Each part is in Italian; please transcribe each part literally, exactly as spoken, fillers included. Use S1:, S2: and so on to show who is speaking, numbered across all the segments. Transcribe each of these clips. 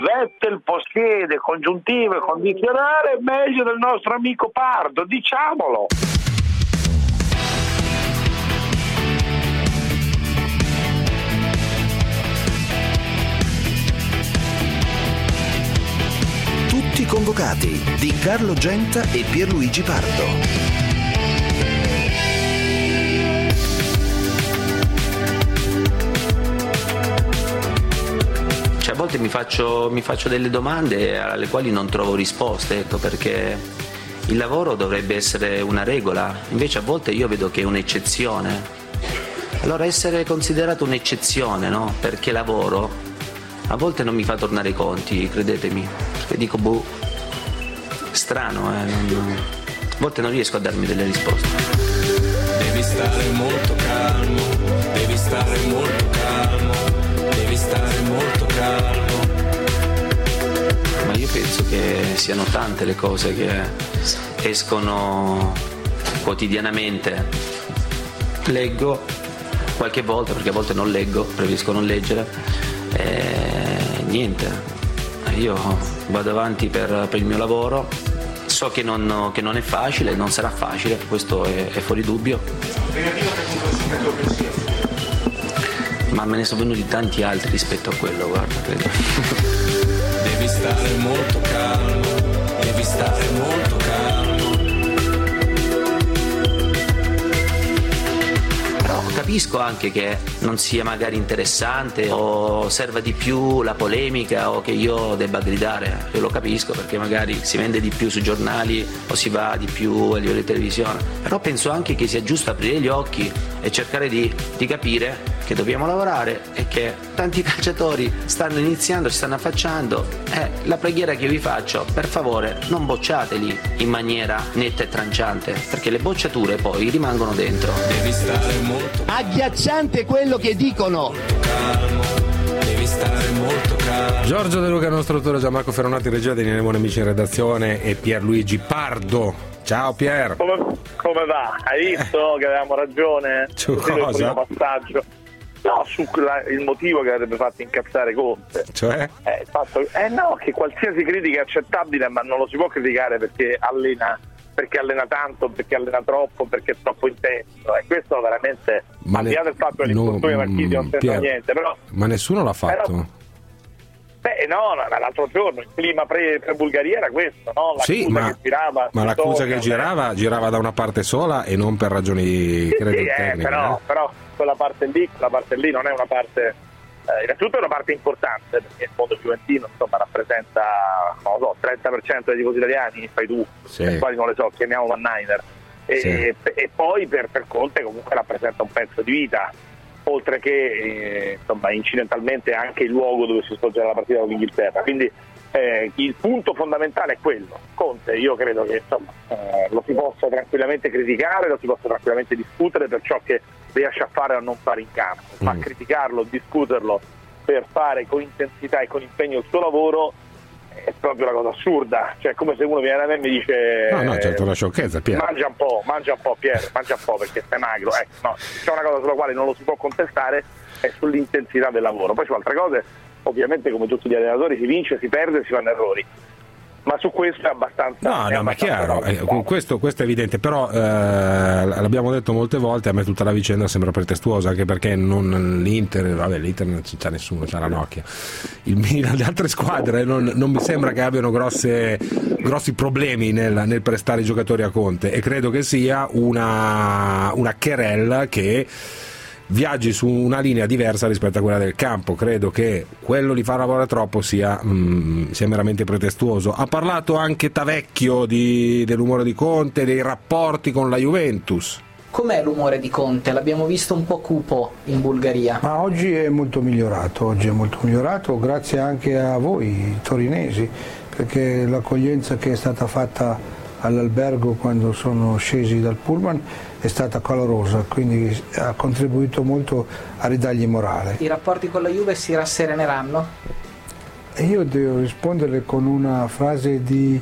S1: Vettel possiede congiuntivo e condizionale meglio del nostro amico Pardo, diciamolo.
S2: Tutti convocati di Carlo Genta e Pierluigi Pardo.
S3: A volte mi faccio, mi faccio delle domande alle quali non trovo risposte, ecco, perché il lavoro dovrebbe essere una regola, invece a volte io vedo che è un'eccezione. Allora essere considerato un'eccezione, no? Perché lavoro, a volte non mi fa tornare i conti, credetemi, perché dico, boh, strano, eh? non, a volte non riesco a darmi delle risposte.
S4: Devi stare molto calmo, devi stare molto calmo, devi stare molto calmo.
S3: Ma io penso che siano tante le cose che escono quotidianamente. Leggo qualche volta, perché a volte non leggo, preferisco non leggere, e niente, io vado avanti per, per il mio lavoro, so che non, che non è facile, non sarà facile, questo è, è fuori dubbio. Ma me ne sono venuti tanti altri rispetto a quello, guarda, credo.
S4: Devi stare molto calmo, devi stare molto calmo.
S3: Però capisco anche che non sia magari interessante o serva di più la polemica o che io debba gridare, io lo capisco perché magari si vende di più sui giornali o si va di più a livello di televisione, però penso anche che sia giusto aprire gli occhi e cercare di, di capire che dobbiamo lavorare e che tanti calciatori stanno iniziando, si stanno affacciando. Eh, la preghiera che io vi faccio, per favore non bocciateli in maniera netta e tranciante, perché le bocciature poi rimangono dentro.
S4: Devi stare molto
S5: agghiacciante quello che dicono.
S4: calmo, devi stare molto calmo.
S6: Giorgio De Luca, il nostro autore, Gianmarco Ferronati in regia, Daniele Amici in redazione e Pierluigi Pardo. Ciao Pier.
S1: Come, come va? Hai visto che avevamo ragione?
S6: Su
S1: Così
S6: cosa?
S1: Il primo passaggio. No, su la, il motivo che avrebbe fatto incazzare Conte.
S6: Cioè?
S1: Eh, il fatto, eh no, che qualsiasi critica è accettabile, ma non lo si può criticare perché allena, perché allena tanto, perché allena troppo, perché è troppo intenso. E questo veramente,
S6: Ma
S1: al di là
S6: ne-
S1: del fatto che
S6: no,
S1: l'infortunio Marchisio non serve a
S6: Pier,
S1: niente, però...
S6: Ma nessuno l'ha fatto.
S1: Però, beh no, no, l'altro giorno il clima pre, pre Bulgaria era questo, no? La
S6: Sì, ma,
S1: che girava,
S6: ma l'accusa che
S1: eh.
S6: girava girava da una parte sola e non per ragioni,
S1: Sì,
S6: credo,
S1: sì, eh,
S6: tecniche.
S1: però,
S6: eh.
S1: però quella parte lì, quella parte lì non è una parte, eh, innanzitutto è una parte importante perché il mondo juventino insomma rappresenta, non lo so, trenta per cento dei tifosi italiani, fai tu,
S6: Sì.
S1: e poi non le so, chiamiamo Van Niner, e,
S6: Sì.
S1: e, e poi per, per Conte comunque rappresenta un pezzo di vita, oltre che eh, insomma incidentalmente anche il luogo dove si svolgerà la partita con l'Inghilterra, quindi eh, il punto fondamentale è quello. Conte io credo che insomma eh, lo si possa tranquillamente criticare, lo si possa tranquillamente discutere per ciò che riesce a fare o a non fare in campo, ma
S6: Mm.
S1: criticarlo, discuterlo per fare con intensità e con impegno il suo lavoro è proprio una cosa assurda, cioè come se uno viene da me e mi dice
S6: No, no, certo, una sciocchezza, Pier.
S1: mangia un po', mangia un po' Pier, mangia un po' perché sei magro, ecco, no, c'è una cosa sulla quale non lo si può contestare, è sull'intensità del lavoro, poi su altre cose ovviamente come tutti gli allenatori si vince, si perde, si fanno errori, ma su questo è abbastanza
S6: No,
S1: è
S6: no, ma
S1: abbastanza
S6: chiaro, eh,
S1: normale.
S6: questo, questo è evidente, però eh, l'abbiamo detto molte volte, a me tutta la vicenda sembra pretestuosa, anche perché non l'Inter, vabbè l'Inter non c'è nessuno, c'è la Nokia, il Milan, le altre squadre non, non mi sembra che abbiano grosse, grossi problemi nel, nel prestare i giocatori a Conte, e credo che sia una, una querella che viaggi su una linea diversa rispetto a quella del campo. Credo che quello di far lavorare troppo sia, mm, sia meramente pretestuoso. Ha parlato anche Tavecchio di, dell'umore di Conte, dei rapporti con la Juventus.
S7: Com'è l'umore di Conte? L'abbiamo visto un po' cupo in Bulgaria.
S8: Ma oggi è molto migliorato, oggi è molto migliorato grazie anche a voi torinesi, perché l'accoglienza che è stata fatta all'albergo quando sono scesi dal pullman è stata calorosa, quindi ha contribuito molto a ridargli morale.
S7: I rapporti con la Juve si rassereneranno?
S8: E io devo rispondere con una frase di,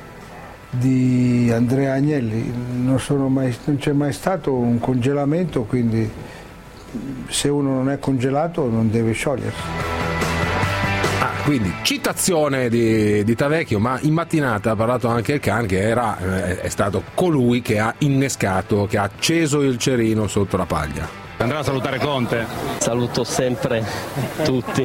S8: di Andrea Agnelli: non, sono mai, non c'è mai stato un congelamento, quindi se uno non è congelato non deve sciogliersi.
S6: Ah, Quindi citazione di, di Tavecchio, ma in mattinata ha parlato anche il Can, che era, eh, è stato colui che ha innescato, che ha acceso il cerino sotto la paglia.
S9: Andrà a salutare Conte?
S10: Saluto sempre tutti.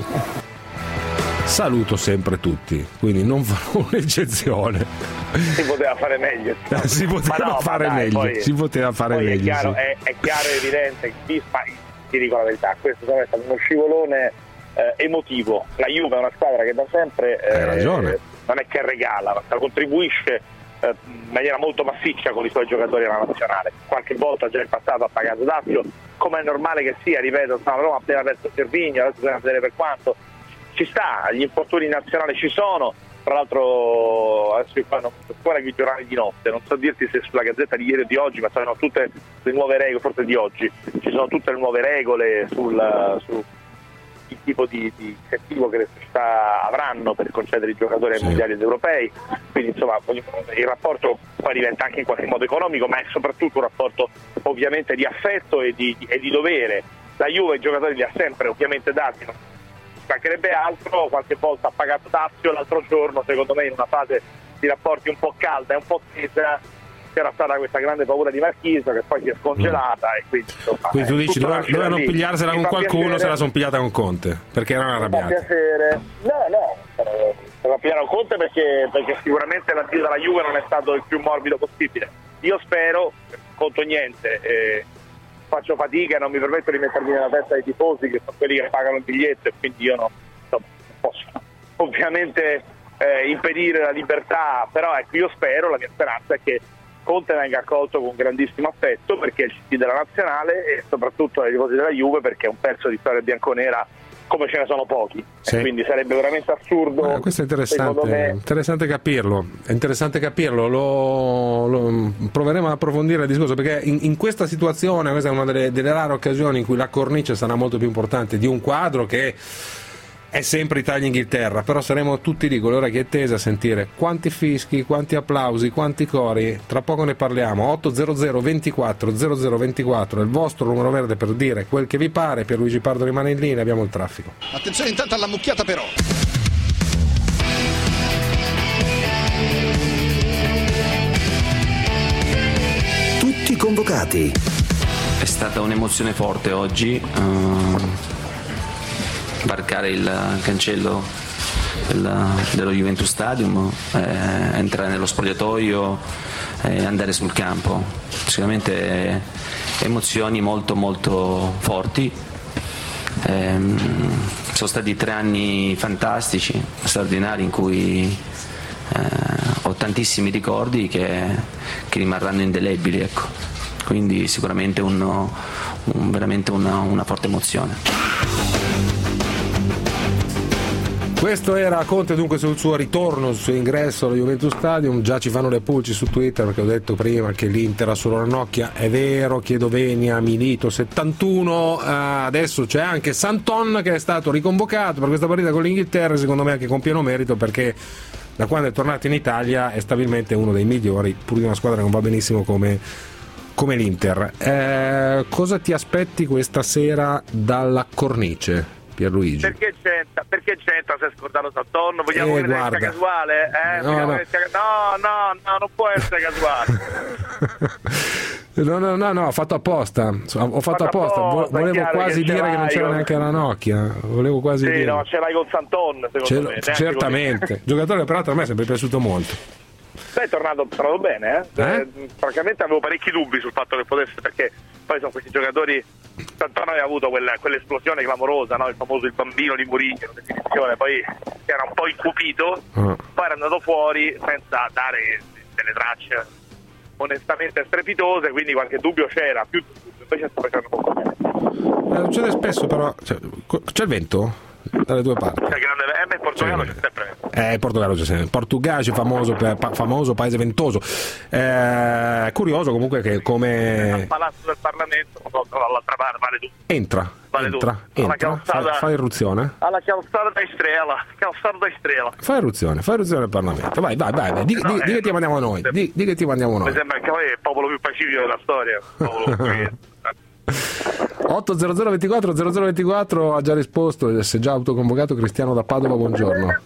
S6: Saluto sempre tutti, quindi non farò un'eccezione.
S1: Si poteva fare meglio.
S6: si poteva
S1: no,
S6: fare
S1: dai,
S6: meglio.
S1: Poi,
S6: si poteva fare
S1: poi
S6: meglio.
S1: È chiaro,
S6: sì.
S1: è, è chiaro e evidente che ti dico la verità, questo è stato uno scivolone eh, emotivo. La Juve è una squadra che da sempre eh,
S6: Hai ragione.
S1: non è che regala, ma contribuisce eh, in maniera molto massiccia con i suoi giocatori alla nazionale. Qualche volta già in passato ha pagato dazio, come è normale che sia, ripeto, no, Roma ha appena perso Cervigno, adesso bisogna vedere per quanto. Ci sta, gli infortuni nazionali ci sono, tra l'altro adesso qua non so ancora i giornali di notte, non so dirti se sulla Gazzetta di ieri o di oggi, ma sono tutte le nuove regole, forse di oggi, ci sono tutte le nuove regole sul, sul il tipo di, di incentivo che le società avranno per concedere i giocatori ai
S6: sì.
S1: mondiali ed europei, quindi insomma il rapporto poi diventa anche in qualche modo economico, ma è soprattutto un rapporto ovviamente di affetto e di, e di dovere. La Juve i giocatori li ha sempre ovviamente dati, non mancherebbe altro, qualche volta ha pagato dazio, l'altro giorno secondo me in una fase di rapporti un po' calda e un po' tesa c'era stata questa grande paura di Marchisio che poi si è scongelata mm. e quindi insomma,
S6: quindi tu dici dovevano dove non pigliarsela con qualcuno,
S1: piacere.
S6: Se la sono pigliata con Conte perché erano arrabbiati.
S1: Mi fa piacere, no no se la pigliano con Conte perché, perché sicuramente l'addio della Juve non è stato il più morbido possibile. Io spero, conto niente, eh, faccio fatica e non mi permetto di mettermi nella testa dei tifosi che sono quelli che pagano il biglietto e quindi io no, insomma, non posso ovviamente eh, impedire la libertà, però ecco, io spero, la mia speranza è che Conte venga accolto con grandissimo affetto perché è il C D della nazionale e soprattutto ai tifosi della Juve perché è un pezzo di storia bianconera come ce ne sono pochi, sì. E quindi sarebbe veramente assurdo.
S6: Eh, questo è interessante, me... interessante capirlo, è interessante capirlo, lo, lo proveremo ad approfondire il discorso perché in, in questa situazione, questa è una delle, delle rare occasioni in cui la cornice sarà molto più importante di un quadro che è sempre Italia-Inghilterra, però saremo tutti lì con le orecchie tese a sentire quanti fischi, quanti applausi, quanti cori, tra poco ne parliamo. Otto zero zero ventiquattro zero zero ventiquattro è il vostro numero verde per dire quel che vi pare. Pierluigi Pardo rimane in linea, abbiamo il traffico.
S5: Attenzione intanto alla mucchiata però.
S2: Tutti convocati.
S3: È stata un'emozione forte oggi. Uh... varcare il cancello del, dello Juventus Stadium, eh, entrare nello spogliatoio e eh, andare sul campo. Sicuramente eh, emozioni molto molto forti. Eh, sono stati tre anni fantastici, straordinari, in cui eh, ho tantissimi ricordi che, che rimarranno indelebili, ecco. Quindi sicuramente uno, un, veramente una, una forte emozione.
S6: Questo era Conte dunque sul suo ritorno, sul suo ingresso allo Juventus Stadium. Già ci fanno le pulci su Twitter perché ho detto prima che l'Inter ha solo Ranocchia. È vero, chiedo Venia, Milito settantuno, eh, adesso c'è anche Santon che è stato riconvocato per questa partita con l'Inghilterra, secondo me anche con pieno merito perché da quando è tornato in Italia è stabilmente uno dei migliori, pur di una squadra che non va benissimo come, come l'Inter. Eh, cosa ti aspetti questa sera dalla cornice? Pierluigi.
S1: Perché c'entra? Perché c'entra se è scordato Santon? Vogliamo
S6: eh,
S1: che sia casuale? Eh?
S6: No, no.
S1: Sia... no, no, no, non può essere casuale.
S6: no, no, no, no, ho fatto apposta. Ho fatto, fatto apposta.
S1: apposta.
S6: Volevo quasi
S1: che
S6: dire che non c'era con... neanche la Ranocchia. Volevo quasi
S1: sì,
S6: dire.
S1: no, ce l'hai con Santon, secondo me.
S6: Certamente. Giocatore peraltro a me è sempre piaciuto molto.
S1: Beh, è tornato, è tornato bene, eh?
S6: Eh?
S1: Eh, francamente avevo parecchi dubbi sul fatto che potesse, perché poi sono questi giocatori. Sant'Anna aveva avuto quella, quell'esplosione clamorosa, no? Il famoso il bambino di Mourinho, definizione, poi era un po' incupito, uh. poi era andato fuori senza dare delle tracce onestamente strepitose, quindi qualche dubbio c'era, più dubbio, invece sta facendo molto bene.
S6: Eh, succede spesso però, cioè, c'è il vento? Dalle due parti.
S1: C'è grande verme, in Portogallo c'è sempre.
S6: Eh, in Portogallo c'è sempre. Portogallo è famoso, pa- famoso paese ventoso. Eh, curioso comunque che come.
S1: Al palazzo del Parlamento, dall'altra parte, vale tu.
S6: Entra,
S1: vale
S6: entra,
S1: tu.
S6: entra
S1: calzata,
S6: fa, fa irruzione.
S1: Alla calzata da Estrela, calzata da Estrela.
S6: Fa irruzione, fa irruzione al Parlamento. Vai, vai, vai, vai. Di, no, di, eh, di che ti mandiamo noi? Di, di che ti mandiamo noi?
S1: Mi sembra che poi è il popolo più pacifico della storia. Il popolo più
S6: otto zero zero ventiquattro zero zero ventiquattro ha già risposto, si è già autoconvocato Cristiano da Padova, buongiorno.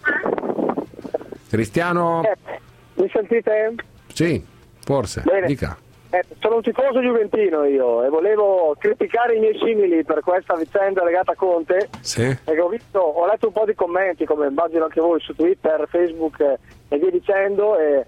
S6: Cristiano?
S9: Eh, mi sentite?
S6: Sì, forse.
S9: Bene.
S6: Dica.
S9: Eh, sono un tifoso juventino io e volevo criticare i miei simili per questa vicenda legata a Conte.
S6: Sì.
S9: Perché ho visto, ho letto un po' di commenti, come immagino anche voi, su Twitter, Facebook eh, e via dicendo, e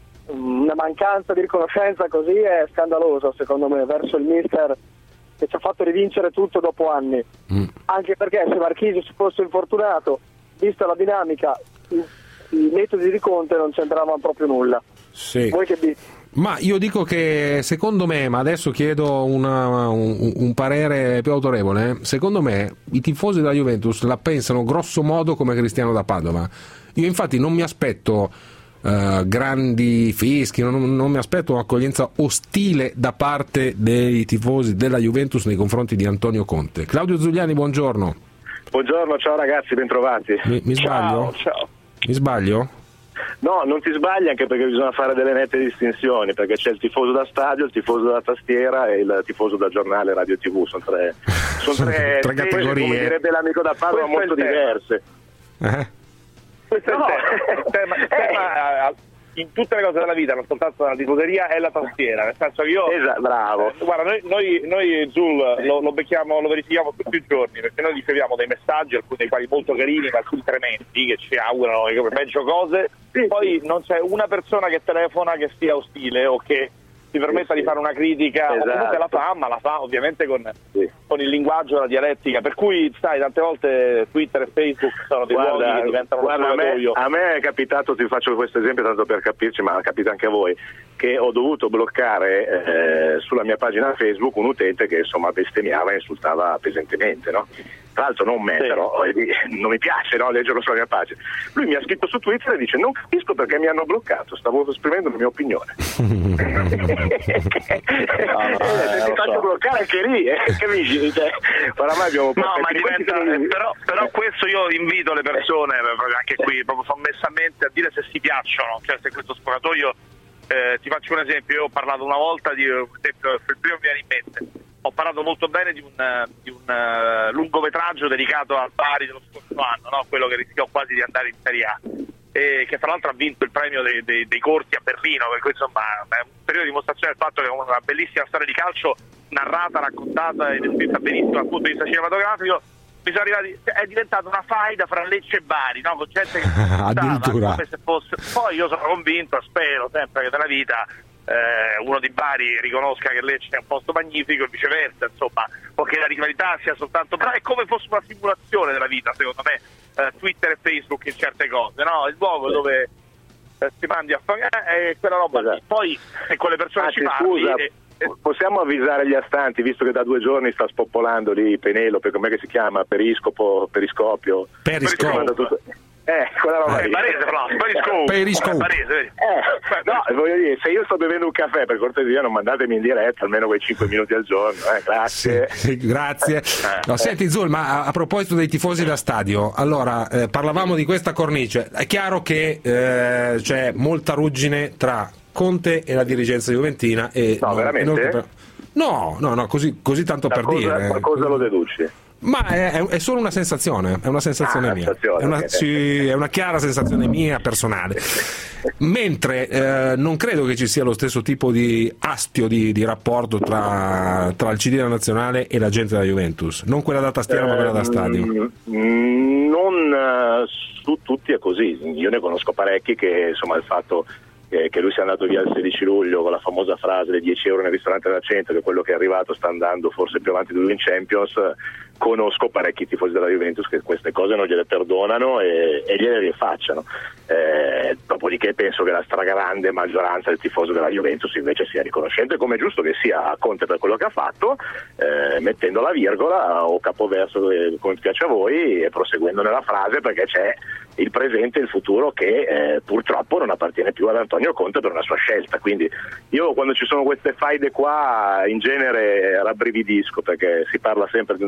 S9: una mancanza di riconoscenza così è scandalosa secondo me verso il mister che ci ha fatto rivincere tutto dopo anni. Mm. Anche perché se Marchisio si fosse infortunato, vista la dinamica, i, i metodi di Conte non c'entravano proprio nulla.
S6: Sì.
S9: Voi che dite?
S6: Ma io dico che secondo me, ma adesso chiedo una, un, un parere più autorevole, eh? Secondo me i tifosi della Juventus la pensano grosso modo come Cristiano da Padova. Io infatti non mi aspetto uh, grandi fischi, non, non mi aspetto un'accoglienza ostile da parte dei tifosi della Juventus nei confronti di Antonio Conte. Claudio Zuliani, buongiorno.
S1: Buongiorno, ciao ragazzi, bentrovati.
S6: Mi, mi sbaglio?
S1: Ciao, ciao.
S6: Mi sbaglio?
S1: No, non ti sbagli, anche perché bisogna fare delle nette distinzioni, perché c'è il tifoso da stadio, il tifoso da tastiera e il tifoso da giornale, radio tivù, sono tre, sono tre,
S6: tre
S1: tese,
S6: categorie,
S1: come direbbe l'amico da Padova, molto diverse.
S6: Eh?
S1: Questo no. è il tema, il tema eh. in tutte le cose della vita, non soltanto nella tifoseria, è la tastiera, nel senso che io esatto, bravo. Eh, guarda, noi, noi, noi Zul lo, lo becchiamo, lo verifichiamo tutti i giorni, perché noi riceviamo dei messaggi, alcuni dei quali molto carini, ma alcuni tremendi, che ci augurano che peggio cose. Sì, poi sì. Non c'è una persona che telefona che sia ostile o che si permetta sì, di fare una critica, esatto. O comunque la fa, ma la fa ovviamente con, sì. con il linguaggio, la dialettica, per cui sai, tante volte Twitter e Facebook sono dei guarda, luoghi che diventano guarda, un spogliatoio. A, me, a me è capitato, ti faccio questo esempio tanto per capirci, ma capite anche a voi, che ho dovuto bloccare eh, sulla mia pagina Facebook un utente che insomma bestemmiava e insultava pesantemente, no? Tra l'altro non me, sì. Però non mi piace, no, leggerlo sulla mia pagina. Lui mi ha scritto su Twitter e dice: non capisco perché mi hanno bloccato, stavo esprimendo la mia opinione. no, no, eh, ti faccio so. bloccare anche lì, eh, capisci? Cioè, oramai abbiamo no, ma diventa, eh, però, però questo io invito le persone, anche qui, proprio sommessamente, a dire se si piacciono, cioè se questo sforatoio, eh, ti faccio un esempio, io ho parlato una volta di, per esempio, il primo mi viene in mente, ho parlato molto bene di un, di un uh, lungometraggio dedicato al Bari dello scorso anno, no? Quello che rischiò quasi di andare in Serie A, e che fra l'altro ha vinto il premio dei, dei, dei corti a Berlino, per cui insomma è un periodo di dimostrazione del fatto che è una bellissima storia di calcio narrata, raccontata e descritta benissimo dal punto di vista cinematografico. Mi sono arrivati, è diventata una faida fra Lecce e Bari, no? Con gente che
S6: addirittura
S1: come se fosse. Poi io sono convinto, spero sempre che nella vita Eh, uno di Bari riconosca che Lecce è un posto magnifico e viceversa, insomma, o che la rivalità sia soltanto, però è come fosse una simulazione della vita, secondo me, eh, Twitter e Facebook in certe cose, no? Il luogo sì. dove eh, ti mandi a fare è quella roba esatto. lì. Poi se con le persone Anzi, ci parli scusa, e, e... possiamo avvisare gli astanti, visto che da due giorni sta spoppolando lì Penelope, com'è che si chiama? Periscopo, Periscopio
S6: Periscopo
S1: Eh, quella roba
S6: eh,
S1: lì. Barese, però,
S6: Periscope.
S1: Barese, vedi? Eh, no, voglio dire, se io sto bevendo un caffè, per cortesia non mandatemi in diretta almeno quei cinque minuti al giorno, eh, grazie.
S6: Sì, grazie. No, senti Zul, ma a, a proposito dei tifosi da stadio, allora, eh, parlavamo di questa cornice, è chiaro che eh, c'è molta ruggine tra Conte e la dirigenza juventina e
S1: no,
S6: non,
S1: veramente?
S6: Non, no, no, no, così, così tanto da per
S1: cosa,
S6: dire.
S1: Ma cosa lo deduci?
S6: Ma è, è solo una sensazione, è una sensazione ah, mia, sensazione, è, una, okay. sì, è una chiara sensazione mia personale. Mentre eh, non credo che ci sia lo stesso tipo di astio di, di rapporto tra, tra il C D della Nazionale e la gente della Juventus, non quella da tastiera, eh, ma quella da stadio.
S1: Non uh, su tutti è così, io ne conosco parecchi che insomma il fatto che lui sia andato via il sedici luglio con la famosa frase dei dieci euro nel ristorante della cento, che quello che è arrivato sta andando forse più avanti di lui in Champions. Conosco parecchi tifosi della Juventus che queste cose non gliele perdonano e, e gliele rifacciano. Eh, dopodiché penso che la stragrande maggioranza del tifoso della Juventus invece sia riconoscente, come è giusto che sia, a Conte per quello che ha fatto, eh, mettendo la virgola o capoverso come piace a voi e proseguendo nella frase, perché c'è il presente e il futuro che eh, purtroppo non appartiene più ad Antonio Conte per una sua scelta. Quindi io quando ci sono queste faide qua in genere rabbrividisco, perché si parla sempre di un tifoso della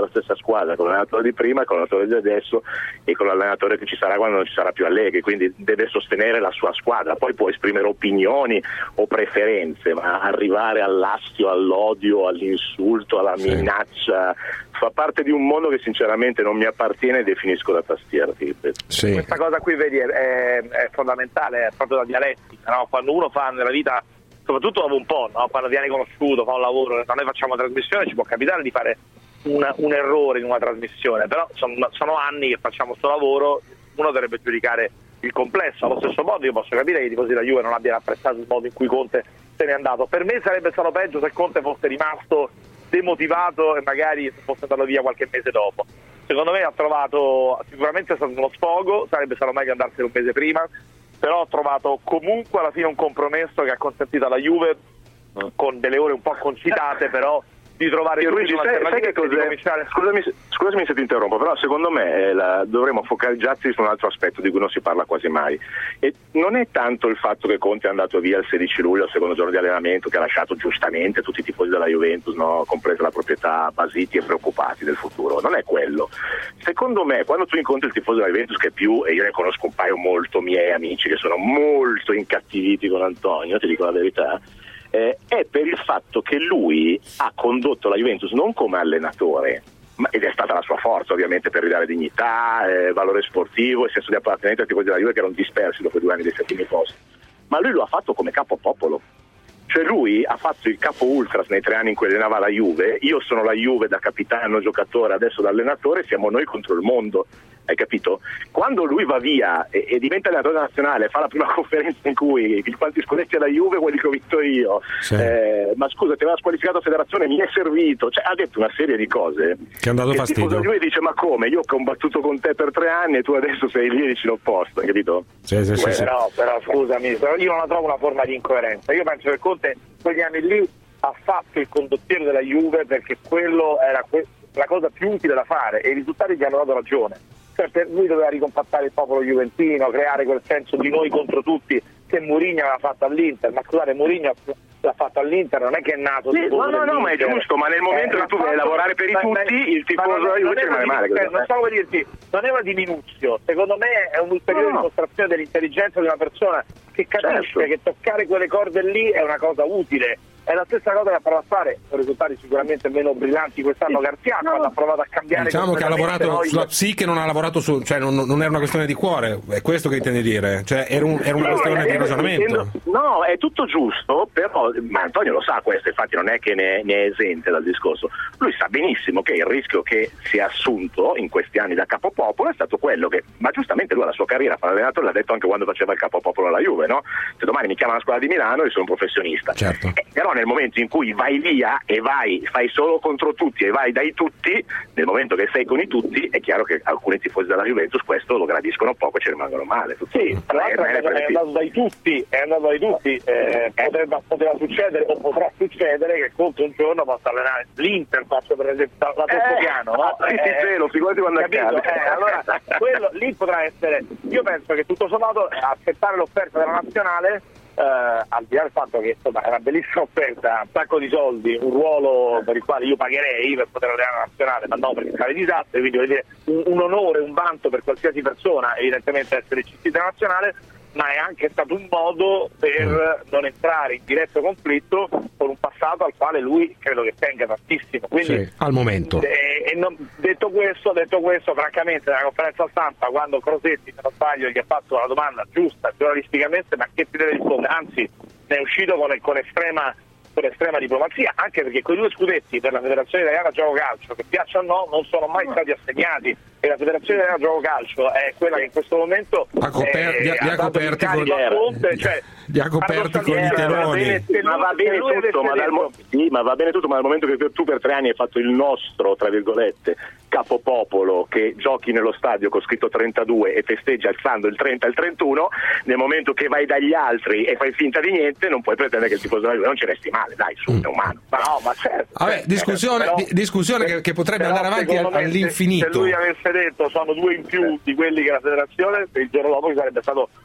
S1: la stessa squadra, con l'allenatore di prima, con l'allenatore di adesso e con l'allenatore che ci sarà quando non ci sarà più Allegri, quindi deve sostenere la sua squadra, poi può esprimere opinioni o preferenze, ma arrivare all'astio, all'odio, all'insulto, alla
S6: sì.
S1: minaccia fa parte di un mondo che sinceramente non mi appartiene e definisco da tastiera.
S6: Sì.
S1: Questa cosa qui vedi è, è, è fondamentale, è proprio la dialettica, no? Quando uno fa nella vita, soprattutto dopo un po', no? Quando viene conosciuto, fa un lavoro, noi facciamo trasmissione, ci può capitare di fare una, un errore in una trasmissione, però sono, sono anni che facciamo questo lavoro, uno dovrebbe giudicare il complesso. Allo stesso modo io posso capire che i tifosi della Juve non abbiano apprezzato il modo in cui Conte se n'è andato. Per me sarebbe stato peggio se Conte fosse rimasto demotivato e magari fosse andato via qualche mese dopo. Secondo me ha trovato, sicuramente è stato uno sfogo, sarebbe stato meglio andarsene un mese prima, però ho trovato comunque alla fine un compromesso che ha consentito alla Juve, con delle ore un po' concitate, però di trovare
S11: Luigi, sai, sai che cos'è?
S1: Cominciare...
S11: Scusami, scusami se ti interrompo, però secondo me eh, la, dovremmo focalizzarci su un altro aspetto di cui non si parla quasi mai, e non è tanto il fatto che Conte è andato via il sedici luglio, al secondo giorno di allenamento, che ha lasciato giustamente tutti i tifosi della Juventus, no, compresa la proprietà, basiti e preoccupati del futuro. Non è quello. Secondo me, quando tu incontri il tifoso della Juventus, che più, e io ne conosco un paio molto miei amici che sono molto incattiviti con Antonio, ti dico la verità, Eh, è per il fatto che lui ha condotto la Juventus non come allenatore, ma, ed è stata la sua forza ovviamente per ridare dignità, eh, valore sportivo e senso di appartenenza ai tifosi della Juve che erano dispersi dopo due anni dei settimi posti, ma lui lo ha fatto come capo popolo. Cioè lui ha fatto il capo ultras nei tre anni in cui allenava la Juve. Io sono la Juve da capitano, giocatore, adesso da allenatore, siamo noi contro il mondo. Hai capito? Quando lui va via e, e diventa allenatore nazionale, fa la prima conferenza in cui quanti scudetti alla Juve, quelli che ho vinto io,
S6: sì.
S11: eh, ma scusa, ti aveva squalificato federazione, mi è servito, cioè, ha detto una serie di cose
S6: che hanno dato
S11: che
S6: fastidio.
S11: Lui dice: ma come? Io ho combattuto con te per tre anni e tu adesso sei lì e dici l'opposto, hai capito?
S6: Sì, sì, sì, sì.
S1: Però, però scusami, però io non la trovo una forma di incoerenza. Io penso che Conte quegli anni lì ha fatto il condottiero della Juve perché quello era que- la cosa più utile da fare e i risultati gli hanno dato ragione. Cioè, per lui doveva ricompattare il popolo juventino, creare quel senso di noi contro tutti che Mourinho aveva fatto all'Inter. Ma scusate, Mourinho l'ha fatto all'Inter, non è che è nato
S11: sì, no no no ma è giusto, ma nel momento eh, che tu vai a lavorare per i tutti, ma, il tifoso della Juve ci rimane male.
S1: Non stavo per dirti, non è una diminuzio, secondo me è un'ulteriore no. dimostrazione dell'intelligenza di una persona che capisce certo. che toccare quelle corde lì è una cosa utile. È la stessa cosa che ha provato a fare, con risultati sicuramente meno brillanti quest'anno Garcia, no. quando ha provato a cambiare.
S6: Diciamo che ha lavorato noi... sulla psiche, non ha lavorato su, cioè non, non era una questione di cuore, è questo che intendi dire, cioè era, un, era una no, questione di ragionamento.
S11: No, è tutto giusto, però, ma Antonio lo sa questo, infatti non è che ne, ne è esente dal discorso. Lui sa benissimo che il rischio che si è assunto in questi anni da capopopolo è stato quello che, ma giustamente lui alla sua carriera fa allenatore, l'ha detto anche quando faceva il capopopolo alla Juve, no? Se domani mi chiama la squadra di Milano io sono un professionista.
S6: Certo.
S11: Eh, però nel momento in cui vai via e vai, fai solo contro tutti e vai dai tutti, nel momento che sei con i tutti è chiaro che alcuni tifosi della Juventus questo lo gradiscono poco e ci rimangono male. Tutto.
S1: Sì, tra l'altro è, è andato dai tutti, è andato dai tutti, eh, poteva, poteva succedere o potrà succedere che Conte un giorno possa allenare l'Inter, faccio per esempio da tutto
S11: eh,
S1: piano, no?
S11: Sì, sì, cielo, figurati quando accade.
S1: Eh, allora, quello lì potrà essere, io penso che tutto sommato accettare l'offerta della nazionale, Uh, al di là del fatto che insomma è una bellissima offerta, un sacco di soldi, un ruolo per il quale io pagherei per poter allenare la nazionale, ma no perché fare disastri, quindi voglio dire un, un onore, un vanto per qualsiasi persona evidentemente essere cestista nazionale, ma è anche stato un modo per non entrare in diretto conflitto con un passato al quale lui credo che tenga tantissimo. Quindi,
S6: sì, al momento.
S1: E, e non, detto questo, detto questo, francamente nella conferenza stampa quando Crosetti, se non sbaglio, gli ha fatto la domanda giusta giornalisticamente, ma che ti deve rispondere? Anzi, ne è uscito con, con estrema con estrema diplomazia, anche perché quei due scudetti per la Federazione Italiana Gioco Calcio, che piaccia o no, non sono mai stati assegnati, e la Federazione Italiana Gioco Calcio è quella che in questo momento
S6: ha coper-
S1: eh,
S6: li ha coperti con,
S1: Conte, cioè,
S6: li ha coperti con i teloni.
S11: Ma va bene tutto, ma, dal mo- sì, ma va bene tutto, ma dal momento che tu per tre anni hai fatto il nostro, tra virgolette, capopopolo, che giochi nello stadio con scritto trentadue e festeggi alzando il trenta e il trentuno, nel momento che vai dagli altri e fai finta di niente, non puoi pretendere che il tifoso della Juve non ci resti male, dai, su, è umano. Ma no, ma certo.
S6: Vabbè, discussione,
S1: però,
S6: di, discussione che, che potrebbe andare avanti all'infinito.
S1: Se lui avesse detto sono due in più di quelli che la federazione, il giorno dopo ci sarebbe stato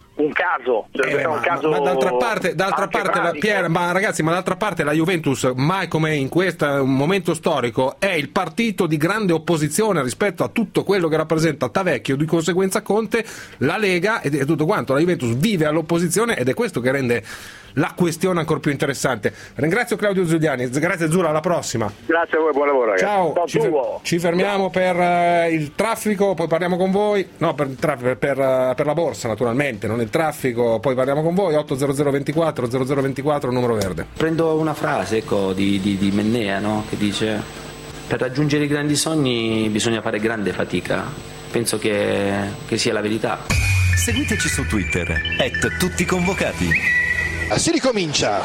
S1: un caso, cioè,
S6: Eh,
S1: un
S6: ma,
S1: caso
S6: ma d'altra parte, d'altra
S1: anche
S6: parte la,
S1: pratico.
S6: Pier, ma ragazzi, ma d'altra parte la Juventus, mai come in questo momento storico, è il partito di grande opposizione rispetto a tutto quello che rappresenta Tavecchio, di conseguenza Conte, la Lega e tutto quanto. La Juventus vive all'opposizione ed è questo che rende la questione ancora più interessante. Ringrazio Claudio Zuliani, grazie Zura, alla prossima.
S1: Grazie a voi, buon lavoro ragazzi.
S6: Ciao, ci, fer- ci fermiamo per uh, il traffico, poi parliamo con voi. No, per, il traffico, per, uh, per la borsa naturalmente, non il traffico, poi parliamo con voi. otto zero zero ventiquattro zero zero ventiquattro numero verde.
S3: Prendo una frase, ecco, di, di, di Mennea, no? Che dice: per raggiungere i grandi sogni bisogna fare grande fatica. Penso che, che sia la verità.
S2: Seguiteci su Twitter at tutti convocati.
S5: Si ricomincia.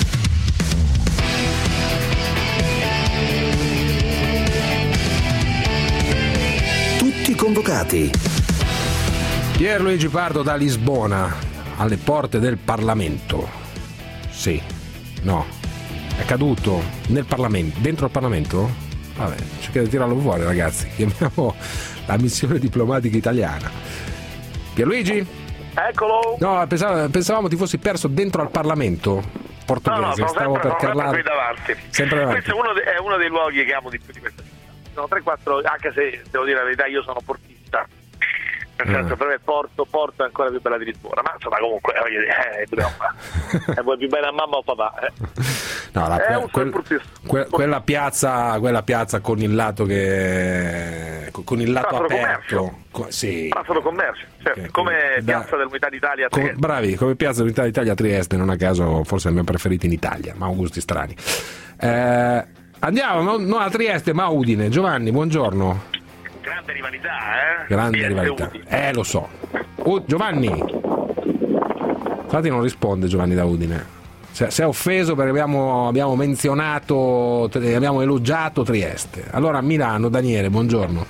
S2: Tutti convocati.
S6: Pierluigi Pardo da Lisbona, alle porte del Parlamento. Sì, no, è caduto nel Parlamento, dentro il Parlamento? Vabbè, cercate di tirarlo fuori ragazzi, chiamiamo la missione diplomatica italiana. Pierluigi?
S1: Eccolo.
S6: No, pensavamo, pensavamo ti fossi perso dentro al Parlamento portoghese.
S1: No, no, sono
S6: stavo
S1: sempre,
S6: per
S1: sono
S6: parlare.
S1: sempre qui davanti.
S6: Sempre davanti.
S1: Questo è uno, de- è uno dei luoghi che amo di più di questa città. Sono tre quattro, anche se devo dire la verità, io sono portista. Nel
S6: Ah.
S1: senso, per me Porto, Porto è ancora più bella di Lisbona, ma insomma comunque voglio dire, eh, dobbiamo fare. Eh, vuoi più bene a mamma o papà? Eh.
S6: No, la,
S1: È
S6: que-
S1: un
S6: quel-
S1: portista.
S6: que- quella piazza, quella piazza con il lato che con il lato
S1: Palazzo del
S6: aperto. Co- sì.
S1: Palazzo del Commercio, certo,
S6: Che-
S1: come
S6: che- da-
S1: Piazza dell'Unità d'Italia a
S6: Come-
S1: Trieste.
S6: bravi, come Piazza dell'Unità d'Italia a Trieste, non a caso forse il mio preferito in Italia, ma ho gusti strani. Eh, andiamo, non, non a Trieste, ma a Udine. Giovanni, buongiorno.
S1: Grande rivalità, eh?
S6: Grande
S1: Trieste
S6: rivalità.
S1: Udine.
S6: Eh, lo so. Uh, Giovanni. Infatti non risponde Giovanni da Udine. Si è offeso perché abbiamo, abbiamo menzionato, abbiamo elogiato Trieste. Allora a Milano, Daniele, buongiorno.